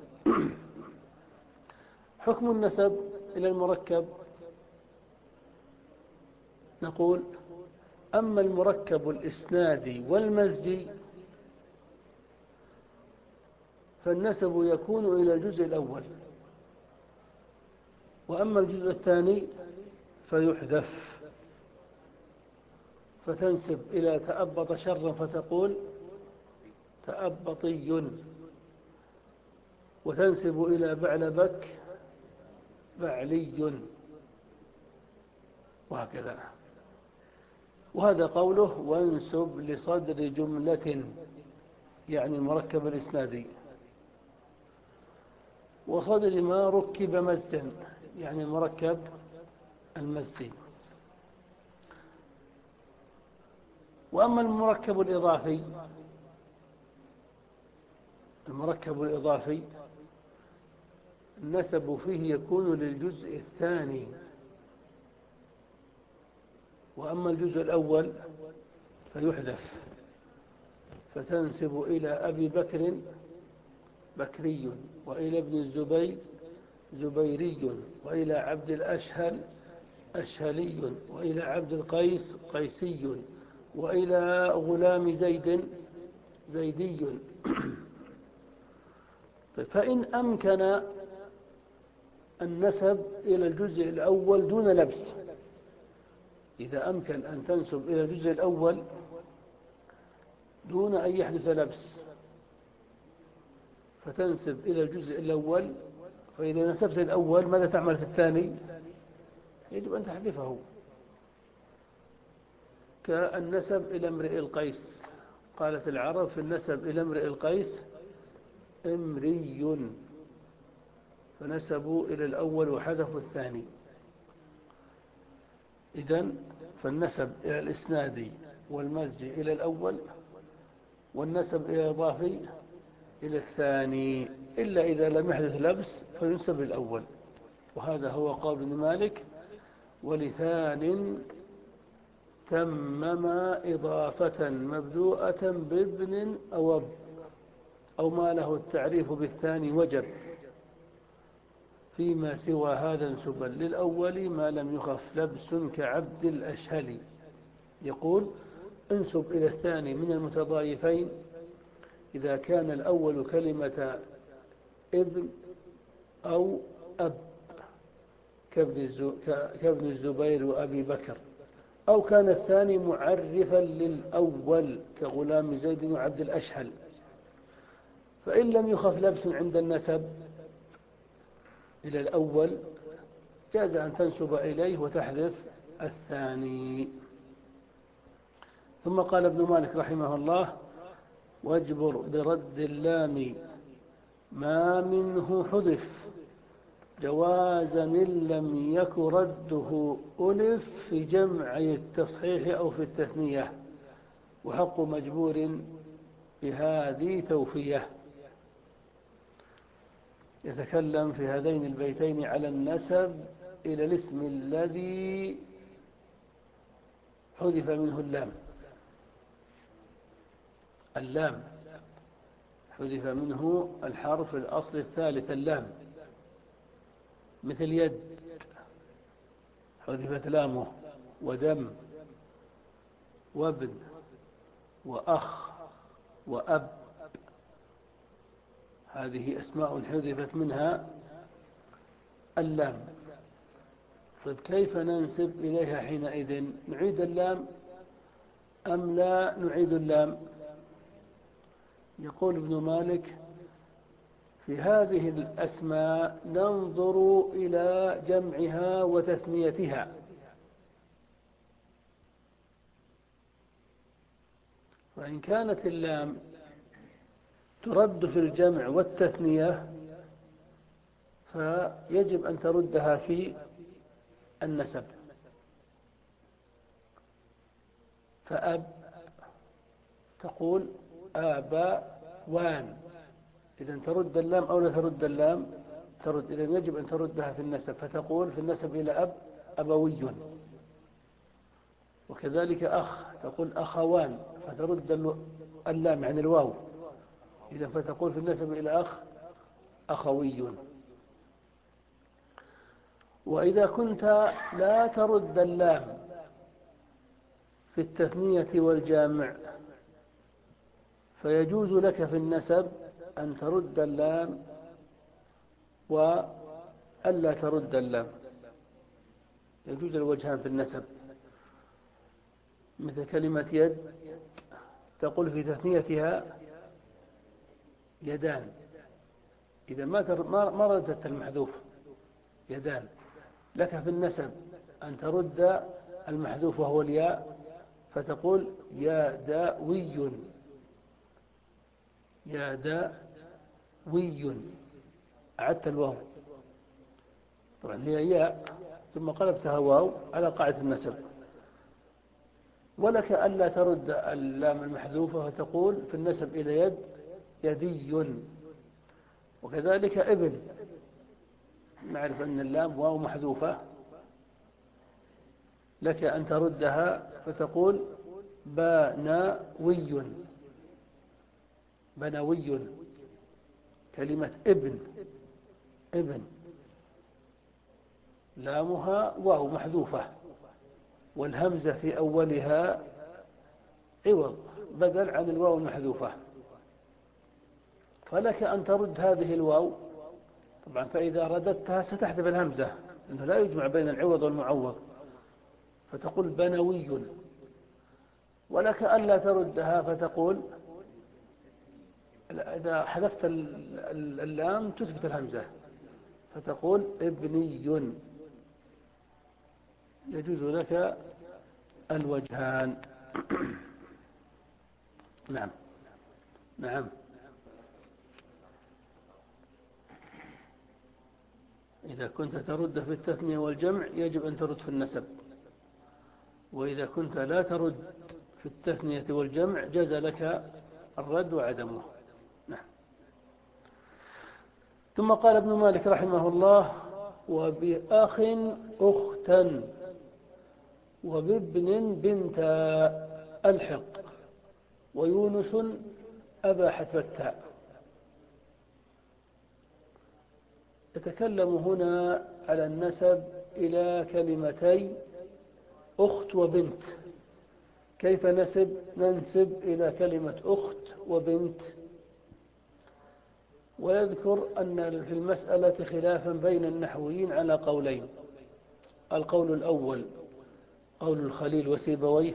حكم النسب إلى المركب نقول: أما المركب الإسنادي والمزجي فالنسب يكون إلى الجزء الأول، وأما الجزء الثاني فيحذف، فتنسب إلى تأبط شرا فتقول تأبطي، وتنسب إلى بعلبك بعلي، وهكذا. وهذا قوله: وانسب لصدر جملة، يعني المركب الإسنادي، وصدر ما ركب مزجا، يعني المركب المزجي. وأما المركب الإضافي المركب الإضافي النسب فيه يكون للجزء الثاني، وأما الجزء الأول فيحذف، فتنسب إلى أبي بكر بكري، وإلى ابن الزبير زبيري، وإلى عبد الأشهل أشهلي، وإلى عبد القيس قيسي، وإلى غلام زيد زيدي. فإن أمكن النسب إلى الجزء الأول دون لبس، إذا أمكن أن تنسب إلى الجزء الأول دون أن يحدث لبس فتنسب إلى الجزء الأول، فإذا نسبت الأول ماذا تعمل في الثاني؟ يجب أن تحذفه، كالنسب إلى امرئ القيس. قالت العرب في النسب إلى امرئ القيس امري، فنسبوا إلى الأول وحذفوا الثاني. إذن فالنسب إلى الإسنادي والمزج إلى الأول، والنسب إلى الإضافي إلى الثاني، إلا إذا لم يحدث لبس فينسب الأول. وهذا هو قول ابن مالك: ولثان تمما إضافة مبدوءة بابن أو اب. أو ما له التعريف بالثاني وجب، فيما سوى هذا انسبا للأول ما لم يخف لبس كعبد الأشهل. يقول انسب إلى الثاني من المتضايفين إذا كان الأول كلمة ابن أو أب كابن الزبير وأبي بكر، أو كان الثاني معرفا للأول كغلام زيد وعبد الأشهل. فإن لم يخف لبس عند النسب إلى الأول جاز أن تنسب إليه وتحذف الثاني. ثم قال ابن مالك رحمه الله: واجبر برد اللام ما منه حذف جوازا إن لم يك رده ألف في جمعي التصحيح أو في التثنية، وحق مجبور بهذه توفية. يتكلم في هذين البيتين على النسب إلى الاسم الذي حذف منه اللام. اللام حذف منه الحرف الأصل الثالث اللام، مثل يد حذفت لامه، ودم وابن وأخ وأب، هذه أسماء حذفت منها اللام. طيب كيف ننسب إليها حينئذ؟ نعيد اللام أم لا نعيد اللام؟ يقول ابن مالك: في هذه الأسماء ننظر إلى جمعها وتثنيتها، فإن كانت اللام ترد في الجمع والتثنية فيجب أن تردها في النسب. فأب تقول آباوان، إذا ترد اللام أو لا ترد اللام؟ ترد، إذا يجب أن تردها في النسب، فتقول في النسب إلى أب أبوي. وكذلك أخ تقول أخوان، فترد اللام عن الواو، إذا فتقول في النسب إلى أخ أخوي. وإذا كنت لا ترد اللام في التثنية والجامع فيجوز لك في النسب أن ترد اللام وألا ترد اللام، يجوز الوجهان في النسب. مثل كلمة يد تقول في تثنيتها يدان، إذا ما ما ردت المحذوف يدان، لك في النسب أن ترد المحذوف وهو الياء، فتقول يا داوي، يا داوي، أعدت الواو، طبعا هي ياء ثم قلبتها واو على قاعدة النسب. ولك ألا ترد اللام المحذوفة فتقول في النسب إلى يد يدي. وكذلك ابن، نعرف أن اللام واو محذوفة، لك أن تردها فتقول بناوي، بنوي. كلمة ابن، ابن لامها واو محذوفة والهمزة في أولها عوض بدل عن الواو المحذوفة، فلك أن ترد هذه الواو طبعا، فإذا رددتها ستحذف الهمزة لأنه لا يجمع بين العوض والمعوض، فتقول بنوي. ولك ألا تردها فتقول إذا حذفت اللام تثبت الهمزة فتقول ابني. يجوز لك الوجهان. نعم نعم. إذا كنت ترد في التثنية والجمع يجب أن ترد في النسب، وإذا كنت لا ترد في التثنية والجمع جاز لك الرد وعدمه. نعم. ثم قال ابن مالك رحمه الله: وبأخ أختا وبابن بنتا ألحق، ويونس أبا حذف التاء. يتكلم هنا على النسب إلى كلمتي أخت وبنت. كيف نسب ننسب إلى كلمة أخت وبنت؟ ويذكر أن في المسألة خلافا بين النحويين على قولين. القول الأول قول الخليل وسيبويه،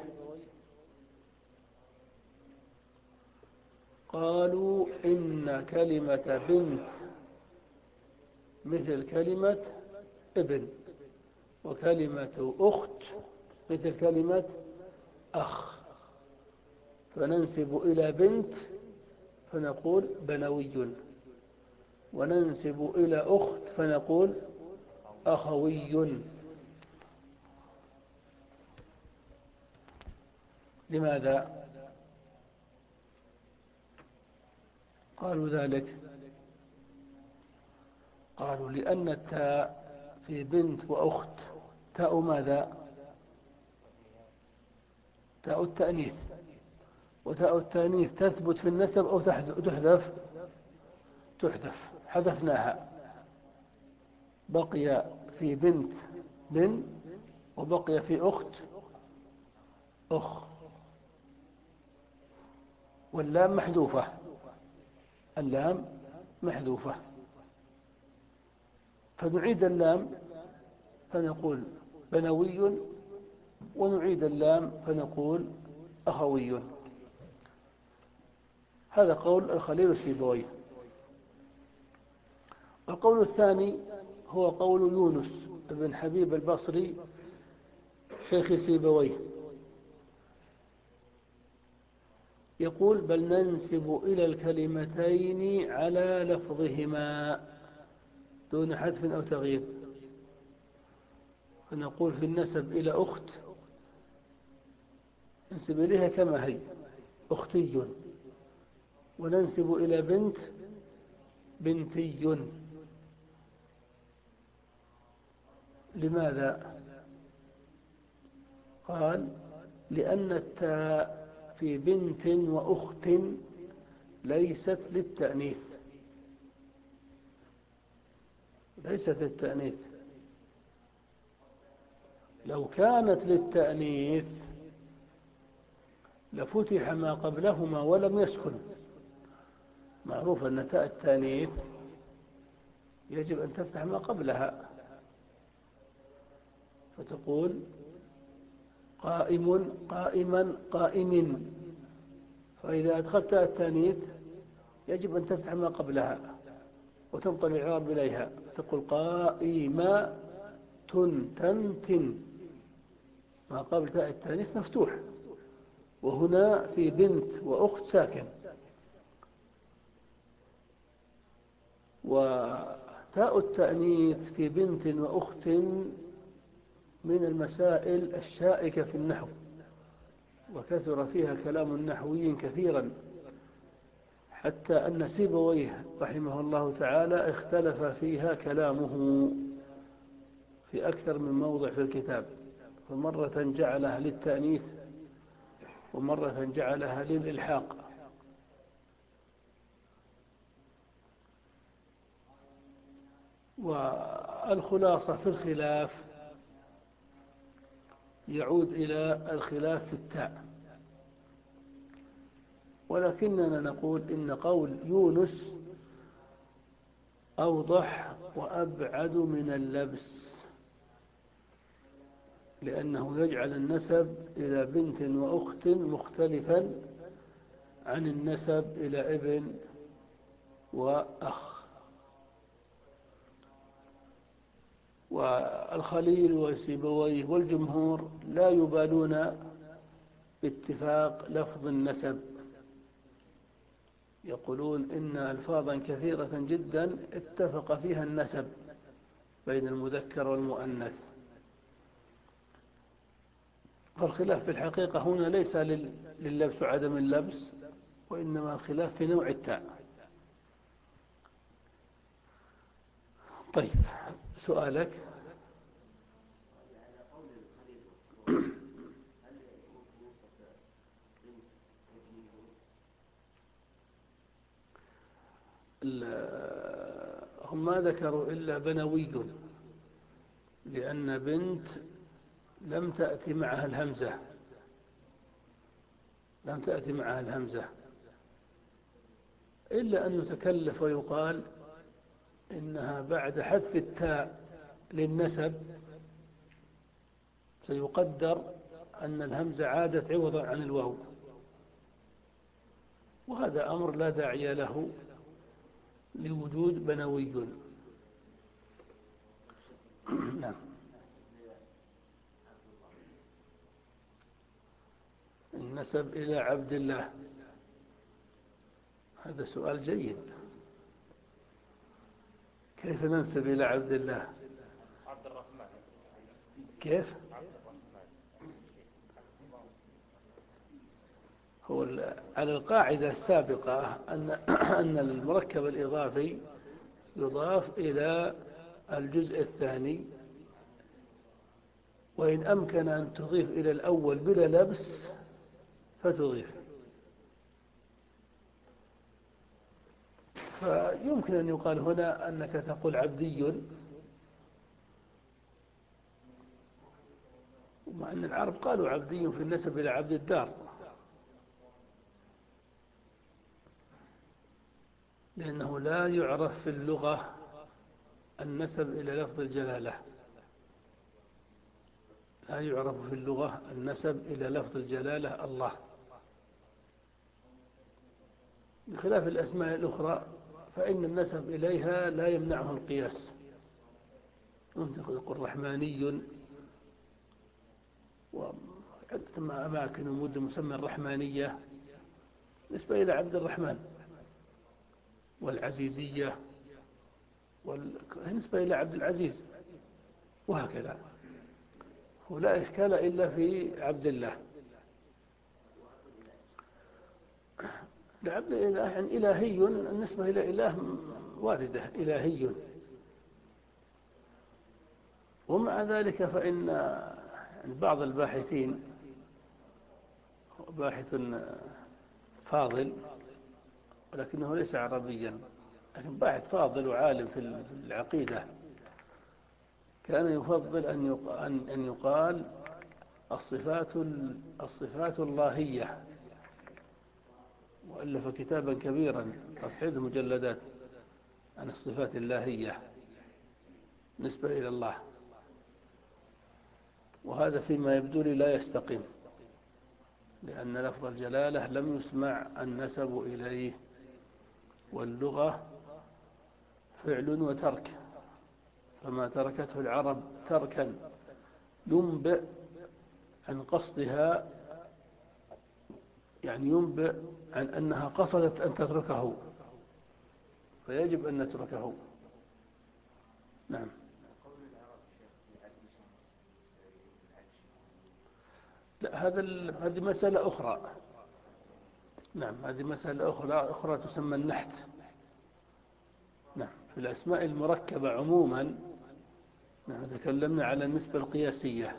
قالوا إن كلمة بنت مثل كلمة ابن، وكلمة أخت مثل كلمة أخ، فننسب إلى بنت فنقول بنوي، وننسب إلى أخت فنقول أخوي. لماذا قالوا ذلك؟ قالوا لأن التاء في بنت وأخت تاء ماذا؟ تاء التأنيث، وتاء التأنيث تثبت في النسب أو تحذف؟ تحذف، حذفناها، بقي في بنت بن، وبقي في أخت أخ، واللام محذوفة، اللام محذوفة، فنعيد اللام فنقول بنوي، ونعيد اللام فنقول أخوي. هذا قول الخليل السيبويه. القول الثاني هو قول يونس بن حبيب البصري شيخ سيبويه، يقول بل ننسب إلى الكلمتين على لفظهما دون حذف أو تغيير، فنقول في النسب إلى أخت ننسب إليها كما هي أختي، وننسب إلى بنت بنتي. لماذا؟ قال لأن التاء في بنت وأخت ليست للتأنيث، ليست للتأنيث. لو كانت للتأنيث لفتح ما قبلهما ولم يسكن. معروف أن تاء التأنيث يجب أن تفتح ما قبلها، فتقول قائم قائما قائم، فإذا أدخلت تاء التأنيث يجب أن تفتح ما قبلها وتنطل الإعراب إليها، تقول قائمة تن تن تن، ما قبل تاء التأنيث مفتوح، وهنا في بنت وأخت ساكن. وتاء التأنيث في بنت وأخت من المسائل الشائكة في النحو، وكثر فيها كلام النحويين كثيرا، حتى أن سيبويه رحمه الله تعالى اختلف فيها كلامه في أكثر من موضع في الكتاب، فمرة جعلها للتأنيث ومرة جعلها للإلحاق. والخلاصة في الخلاف يعود إلى الخلاف في التاء، ولكننا نقول إن قول يونس أوضح وأبعد من اللبس، لأنه يجعل النسب إلى بنت وأخت مختلفا عن النسب إلى ابن وأخ. والخليل وسيبويه والجمهور لا يبالون باتفاق لفظ النسب، يقولون إن ألفاظا كثيرة جدا اتفق فيها النسب بين المذكر والمؤنث. فالخلاف في الحقيقة هنا ليس لللبس وعدم اللبس، وإنما الخلاف في نوع التاء. طيب، سؤالك. هم ما ذكروا إلا بنوي، لأن بنت لم تأتي معها الهمزة لم تأتي معها الهمزة إلا أن يتكلف ويقال إنها بعد حذف التاء للنسب سيقدر أن الهمزة عادت عوضا عن الواو، وهذا أمر لا داعي له لوجود بنوي. نعم. النسب إلى عبد الله، هذا سؤال جيد. كيف ننسب إلى عبد الله؟ عبد الرحمن. كيف؟ عبد الرحمن. هو على القاعدة السابقة أن أن المركب الإضافي يضاف إلى الجزء الثاني، وإن أمكن أن تضيف إلى الأول بلا لبس فتضيف. فيمكن أن يقال هنا أنك تقول عبدي، ومع أن العرب قالوا عبدي في النسب إلى عبد الدار، لأنه لا يعرف في اللغة النسب إلى لفظ الجلالة لا يعرف في اللغة النسب إلى لفظ الجلالة الله، بخلاف الأسماء الأخرى فإن النسب إليها لا يمنعه القياس. أنت تقول رحماني، وعدة أماكن ومدن مسمى الرحمانية نسبة إلى عبد الرحمن، والعزيزية نسبة إلى عبد العزيز، وهكذا. ولا إشكال إلا في عبد الله. لعبد الإله يعني إلهي، النسبة إلى إله واردة، إلهي. ومع ذلك فإن بعض الباحثين، باحث فاضل ولكنه ليس عربيا، لكن باحث فاضل وعالم في العقيدة، كان يفضل أن يقال الصفات الصفات اللهية، وألف كتابا كبيرا قد عدة مجلدات عن الصفات اللهية نسبة إلى الله، وهذا فيما يبدو لي لا يستقيم، لأن لفظ الجلالة لم يسمع النسب إليه، واللغة فعل وترك، فما تركته العرب تركا ينبئ عن قصدها، يعني ينبئ عن أنها قصدت أن تتركه، فيجب أن نتركه. نعم. لا، هذا هذه مسألة أخرى. نعم، هذه مسألة أخرى أخرى تسمى النحت. نعم. في الأسماء المركبة عموما نحن تكلمنا على النسبة القياسية،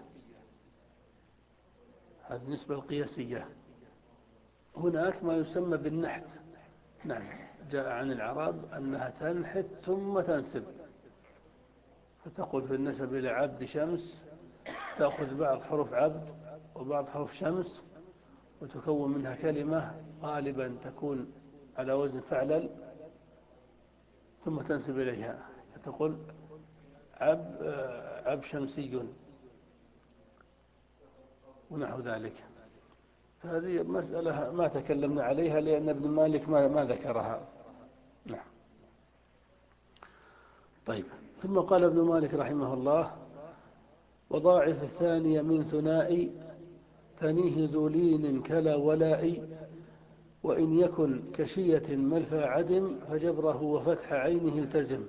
هذه النسبة القياسية. هناك ما يسمى بالنحت. نعم، جاء عن العرب أنها تنحت ثم تنسب، فتقول في النسب إلى عبد شمس تأخذ بعض حروف عبد وبعض حروف شمس وتكون منها كلمة غالبا تكون على وزن فعلل، ثم تنسب إليها فتقول عب عب شمسي ونحو ذلك. هذه مسألة ما تكلمنا عليها لأن ابن مالك ما, ما ذكرها. نعم. طيب، ثم قال ابن مالك رحمه الله: وضاعف الثانية من ثنائي ثنيه ذو لين كلا ولاء، وإن يكن كشية ملفى عدم فجبره وفتح عينه التزم.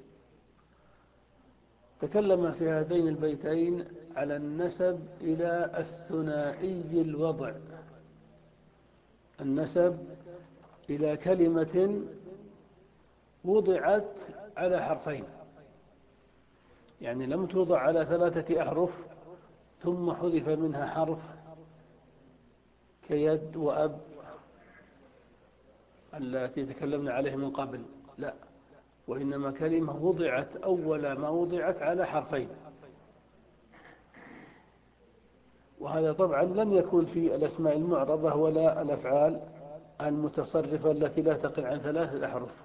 تكلم في هذين البيتين على النسب إلى الثنائي الوضع، النسب إلى كلمة وضعت على حرفين، يعني لم توضع على ثلاثة أحرف ثم حذف منها حرف كيد وأب التي تكلمنا عليه من قبل، لا، وإنما كلمة وضعت أول ما وضعت على حرفين، وهذا طبعا لن يكون في الأسماء المعربة ولا الأفعال المتصرفة التي لا تقل عن ثلاثة أحرف،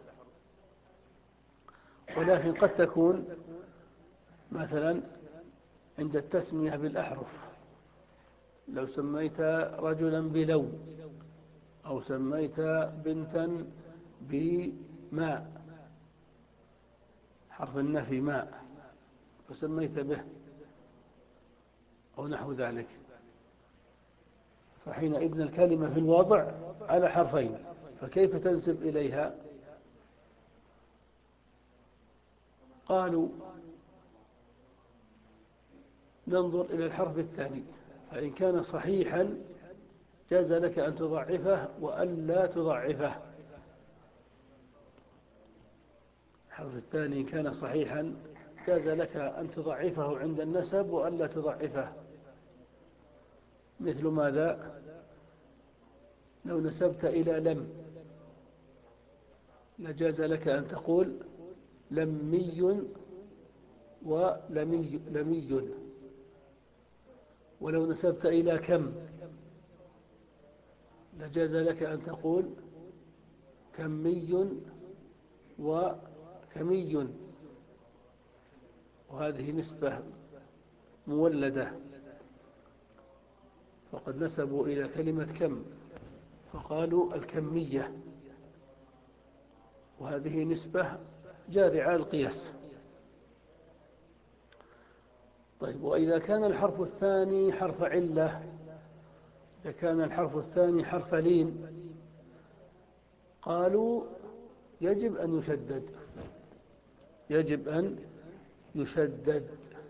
ولكن قد تكون مثلا عند التسمية بالأحرف، لو سميت رجلا بلو، أو سميت بنتا بماء، حرف النفي ماء، فسميت به أو نحو ذلك، فحينئذ الكلمة في الوضع على حرفين، فكيف تنسب إليها؟ قالوا ننظر إلى الحرف الثاني، فإن كان صحيحا جاز لك أن تضعفه وألا تضعفه. الحرف الثاني إن كان صحيحا جاز لك أن تضعفه عند النسب وألا تضعفه. مثل ماذا؟ لو نسبت إلى لم لجاز لك أن تقول لمي ولمي لمي. ولو نسبت إلى كم لجاز لك أن تقول كمي وكمي، وهذه نسبة مولدة، فقد نسبوا إلى كلمة كم فقالوا الكمية، وهذه نسبة جارية على القياس. طيب، وإذا كان الحرف الثاني حرف علة، إذا كان الحرف الثاني حرف لين، قالوا يجب أن يشدد، يجب أن يشدد.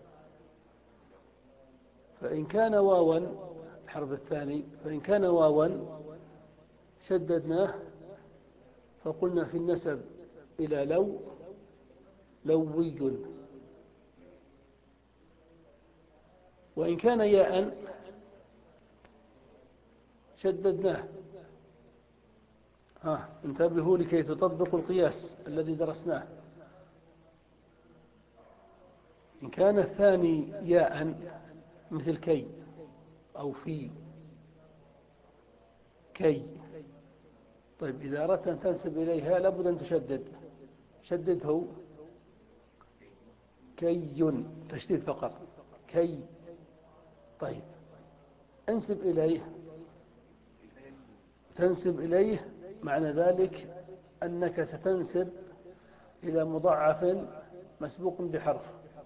فإن كان واوا الحرف الثاني، فإن كان واوا شددناه، فقلنا في النسب إلى لو لوي. وإن كان ياء شددناه. ها انتبهوا لكي تطبقوا القياس الذي درسناه. إن كان الثاني ياء مثل كي أو في كي، طيب إذا أردت أن تنسب إليها لابد أن تشدد، شدده كي، تشديد فقط كي. طيب انسب إليه، تنسب إليه معنى ذلك أنك ستنسب إلى مضاعف مسبوق بحرف،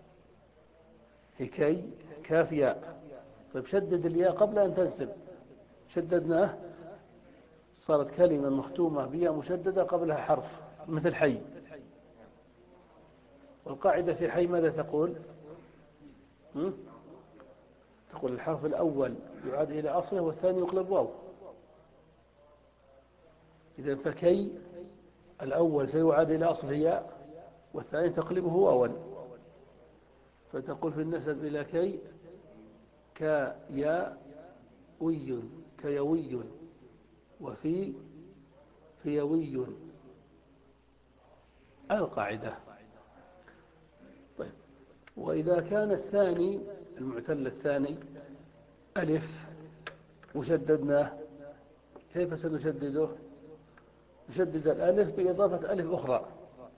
كي كاف ياء. طيب شدد الياء قبل أن تنسب، شددناه صارت كلمة مختومة بياء مشددة قبلها حرف، مثل حي. والقاعدة في حي ماذا تقول؟ م? تقول الحرف الأول يعاد إلى أصله والثاني يقلب واو. إذا فكي الأول سيعاد إلى أصله ياء، والثاني تقلبه واوا، فتقول في النسب إلى كي كياوي كيوي، وفي فيوي، القاعدة. طيب، وإذا كان الثاني المعتل الثاني ألف وشددناه، كيف سنشدده؟ نشدد الألف بإضافة ألف أخرى،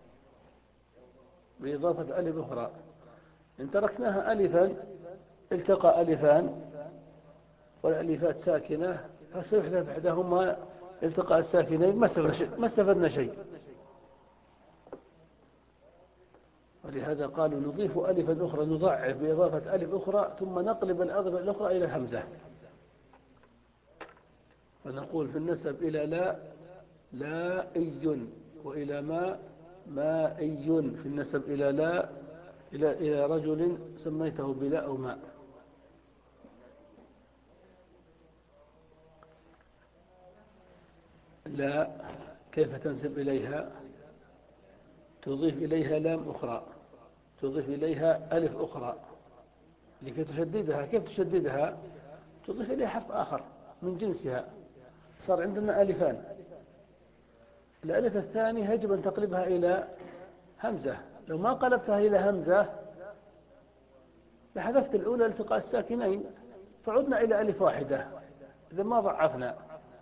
بإضافة ألف أخرى. إن تركناها ألفا التقى ألفان والألفات ساكنة، فسيحذف إحداهما التقاء الساكنين، ما استفدنا شيء. ولهذا قالوا نضيف ألفا أخرى، نضعف بإضافة ألف أخرى، ثم نقلب الألف الأخرى إلى الهمزة، فنقول في النسب إلى لا لائي، وإلى ما مائي، في النسب إلى لا إلى إلى رجل سميته بلا أو ماء. لا كيف تنسب إليها؟ تضيف إليها لام أخرى، تضيف إليها ألف أخرى لكي تشددها. كيف تشددها؟ تضيف إليها حرف آخر من جنسها، صار عندنا ألفان. الألف الثاني يجب أن تقلبها إلى همزة، لو ما قلبتها إلى همزة لحذفت الأولى التقاء الساكنين فعدنا إلى ألف واحدة، إذا ما ضعفنا،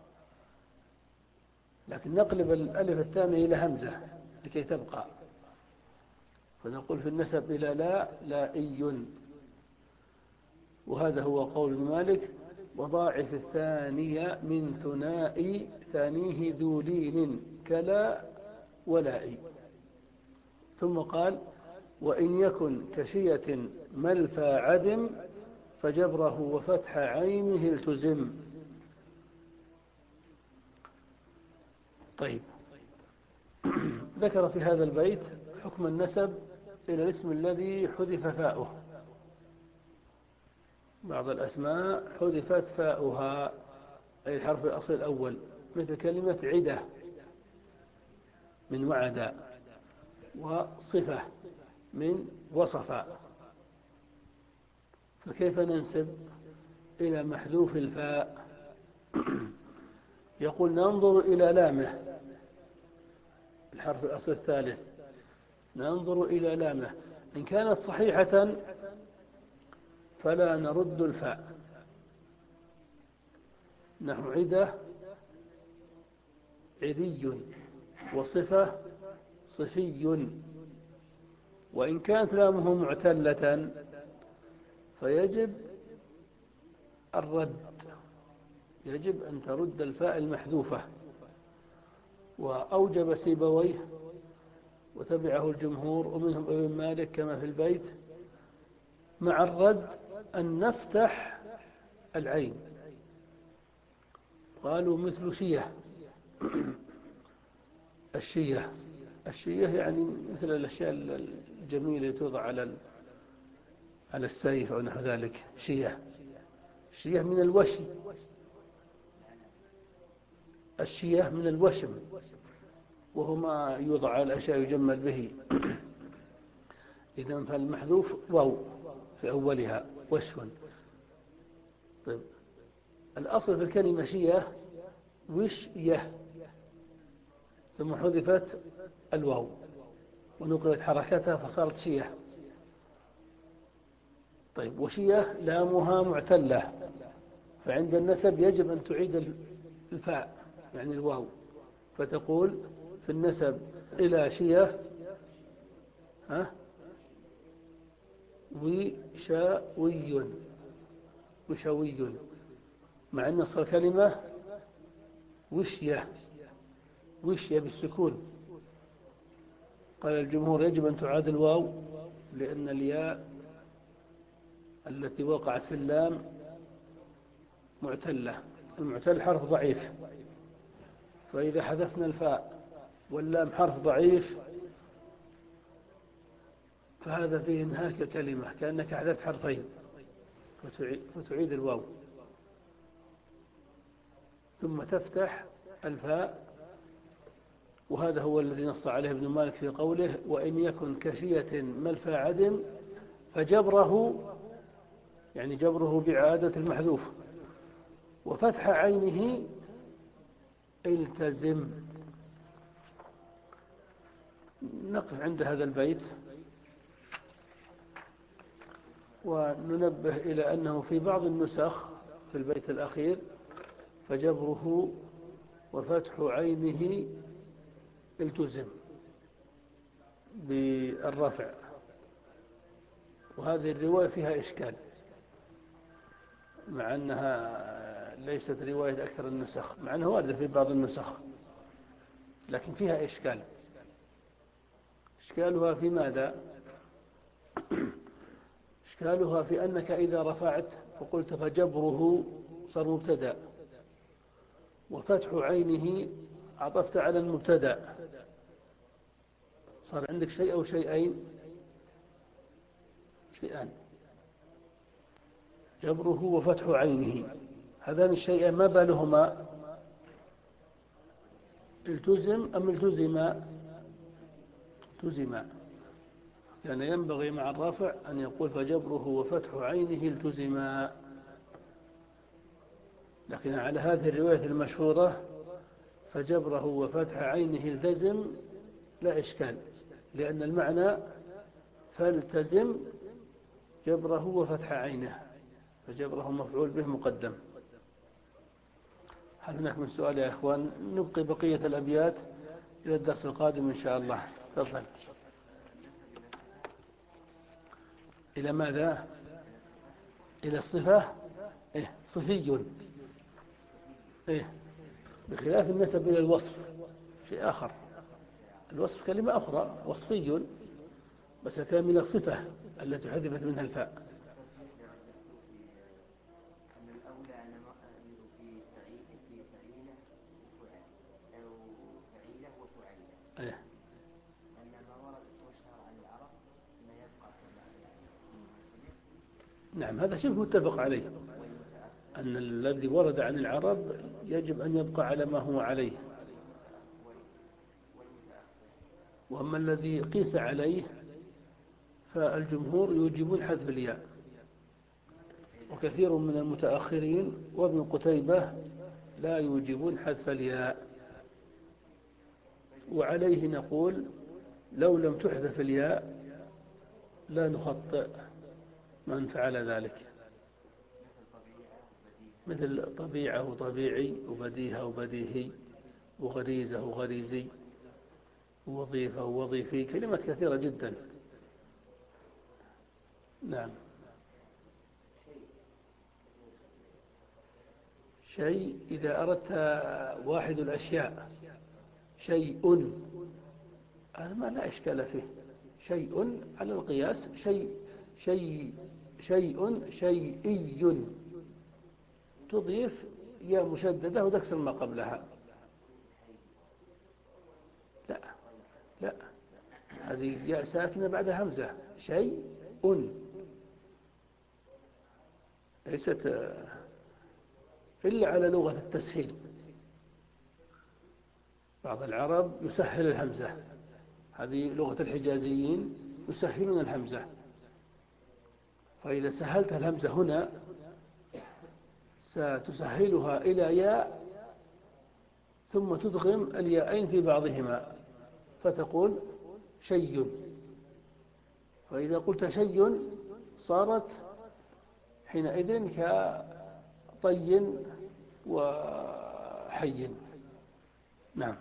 لكن نقلب الألف الثانية إلى همزة لكي تبقى، فنقول في النسب إلى لا لائي. وهذا هو قول مالك: وضاعف الثانية من ثنائي ثانيه ذو لين كلا ولائي. ثم قال: وإن يكن كشية ملفى عدم فجبره وفتح عينه التزم. طيب، ذكر في هذا البيت حكم النسب إلى الاسم الذي حذف فاؤه. بعض الأسماء حذفت فاؤها أي الحرف الأصل الأول، مثل كلمة عدة من وعد، وصفة من وصف. فكيف ننسب إلى محذوف الفاء؟ يقول: ننظر إلى لامه، الحرف الأصل الثالث، ننظر إلى لامه، إن كانت صحيحة فلا نرد الفاء، نحو عدة عدي، وصفة صفي. وإن كانت لامه معتلة فيجب الرد، يجب أن ترد الفاء المحذوفة. وأوجب سيبويه وتبعه الجمهور ومنهم ابن مالك كما في البيت مع الرد أن نفتح العين. قالوا مثل شية، الشية الشية يعني مثل الأشياء الجميلة توضع على على السيف أو نحو ذلك، شية الشية من الوشي، الشية من الوشم، وهو ما يوضع على الأشياء يجمل به. إذن فالمحذوف واو في أولها وشون. طيب، الأصل في الكلمة شية وشية، ثم حذفت الواو ونقلت حركتها فصارت شية. طيب، وشية لامها معتلة، فعند النسب يجب أن تعيد الفاء يعني الواو، فتقول في النسب إلى شية ها وشاوي، وشاوي، مع أن أصل الكلمة وشية، وشية بالسكون. قال الجمهور يجب أن تعاد الواو، لأن الياء التي وقعت في اللام معتلة، المعتل حرف ضعيف، فإذا حذفنا الفاء واللام حرف ضعيف فهذا فيه انهاك الكلمة، كأنك حذفت حرفين، فتعيد الواو ثم تفتح الفاء. وهذا هو الذي نص عليه ابن مالك في قوله: وإن يكن كشية ملفى عدم فجبره، يعني جبره بإعادة المحذوف، وفتح عينه التزم. نقف عند هذا البيت وننبه إلى أنه في بعض النسخ في البيت الأخير فجبره وفتح عينه التزم بالرفع، وهذه الرواية فيها إشكال، مع أنها ليست رواية أكثر النسخ، مع أنها واردة في بعض النسخ، لكن فيها إشكال. إشكالها في ماذا؟ إشكالها في أنك إذا رفعت فقلت فجبره صار مبتدأ، وفتح عينه عطفت على المبتدأ، صار عندك شيء أو شيئين، شيئان، جبره وفتح عينه، هذان الشيئان ما بالهما؟ التزم أم التزما؟ التزما. كان ينبغي مع الرفع أن يقول فجبره وفتح عينه التزما، لكن على هذه الرواية المشهورة فجبره وفتح عينه التزم لا إشكال، لأن المعنى فالتزم جبره وفتح عينه، فجبره مفعول به مقدم. هل هناك من سؤال يا إخوان؟ نبقي بقية الأبيات إلى الدرس القادم إن شاء الله. تفضل. إلى ماذا؟ إلى الصفة. إيه صفي. إيه بخلاف النسب إلى الوصف شيء آخر. الوصف كلمة أخرى، وصفي، بس الكلام إلى الصفة التي حذفت منها الفاء. إيه. نعم هذا شبه متفق عليه، أن الذي ورد عن العرب يجب أن يبقى على ما هو عليه، وأما الذي قيس عليه فالجمهور يوجبون حذف الياء، وكثير من المتأخرين وابن قتيبة لا يوجبون حذف الياء. وعليه نقول لو لم تحذف الياء لا نخطئ من فعل ذلك، مثل طبيعة وطبيعي وبديهة وبديهي وغريزة وغريزي ووظيفة ووظيفي، كلمات كثيرة جدا. نعم. شيء إذا أردت واحد الأشياء شيء، هذا ما لا إشكال فيه، شيء على القياس، شيء شيء شيء شيئي، تضيف يا مشددة وتكسر ما قبلها. لا لا، هذه ياء ساكنة بعد همزة، شيء ليست إلا على لغة التسهيل. بعض العرب يسهل الهمزة، هذه لغة الحجازيين يسهلون الهمزة، فإذا سهلت الهمزة هنا ستسهلها إلى ياء ثم تدغم الياءين في بعضهما فتقول شيء، فإذا قلت شيء صارت حينئذ كطي وحي. نعم.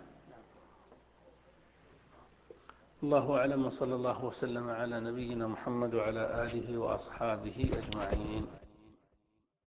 الله أعلم، وصلى الله وسلم على نبينا محمد وعلى آله وأصحابه أجمعين.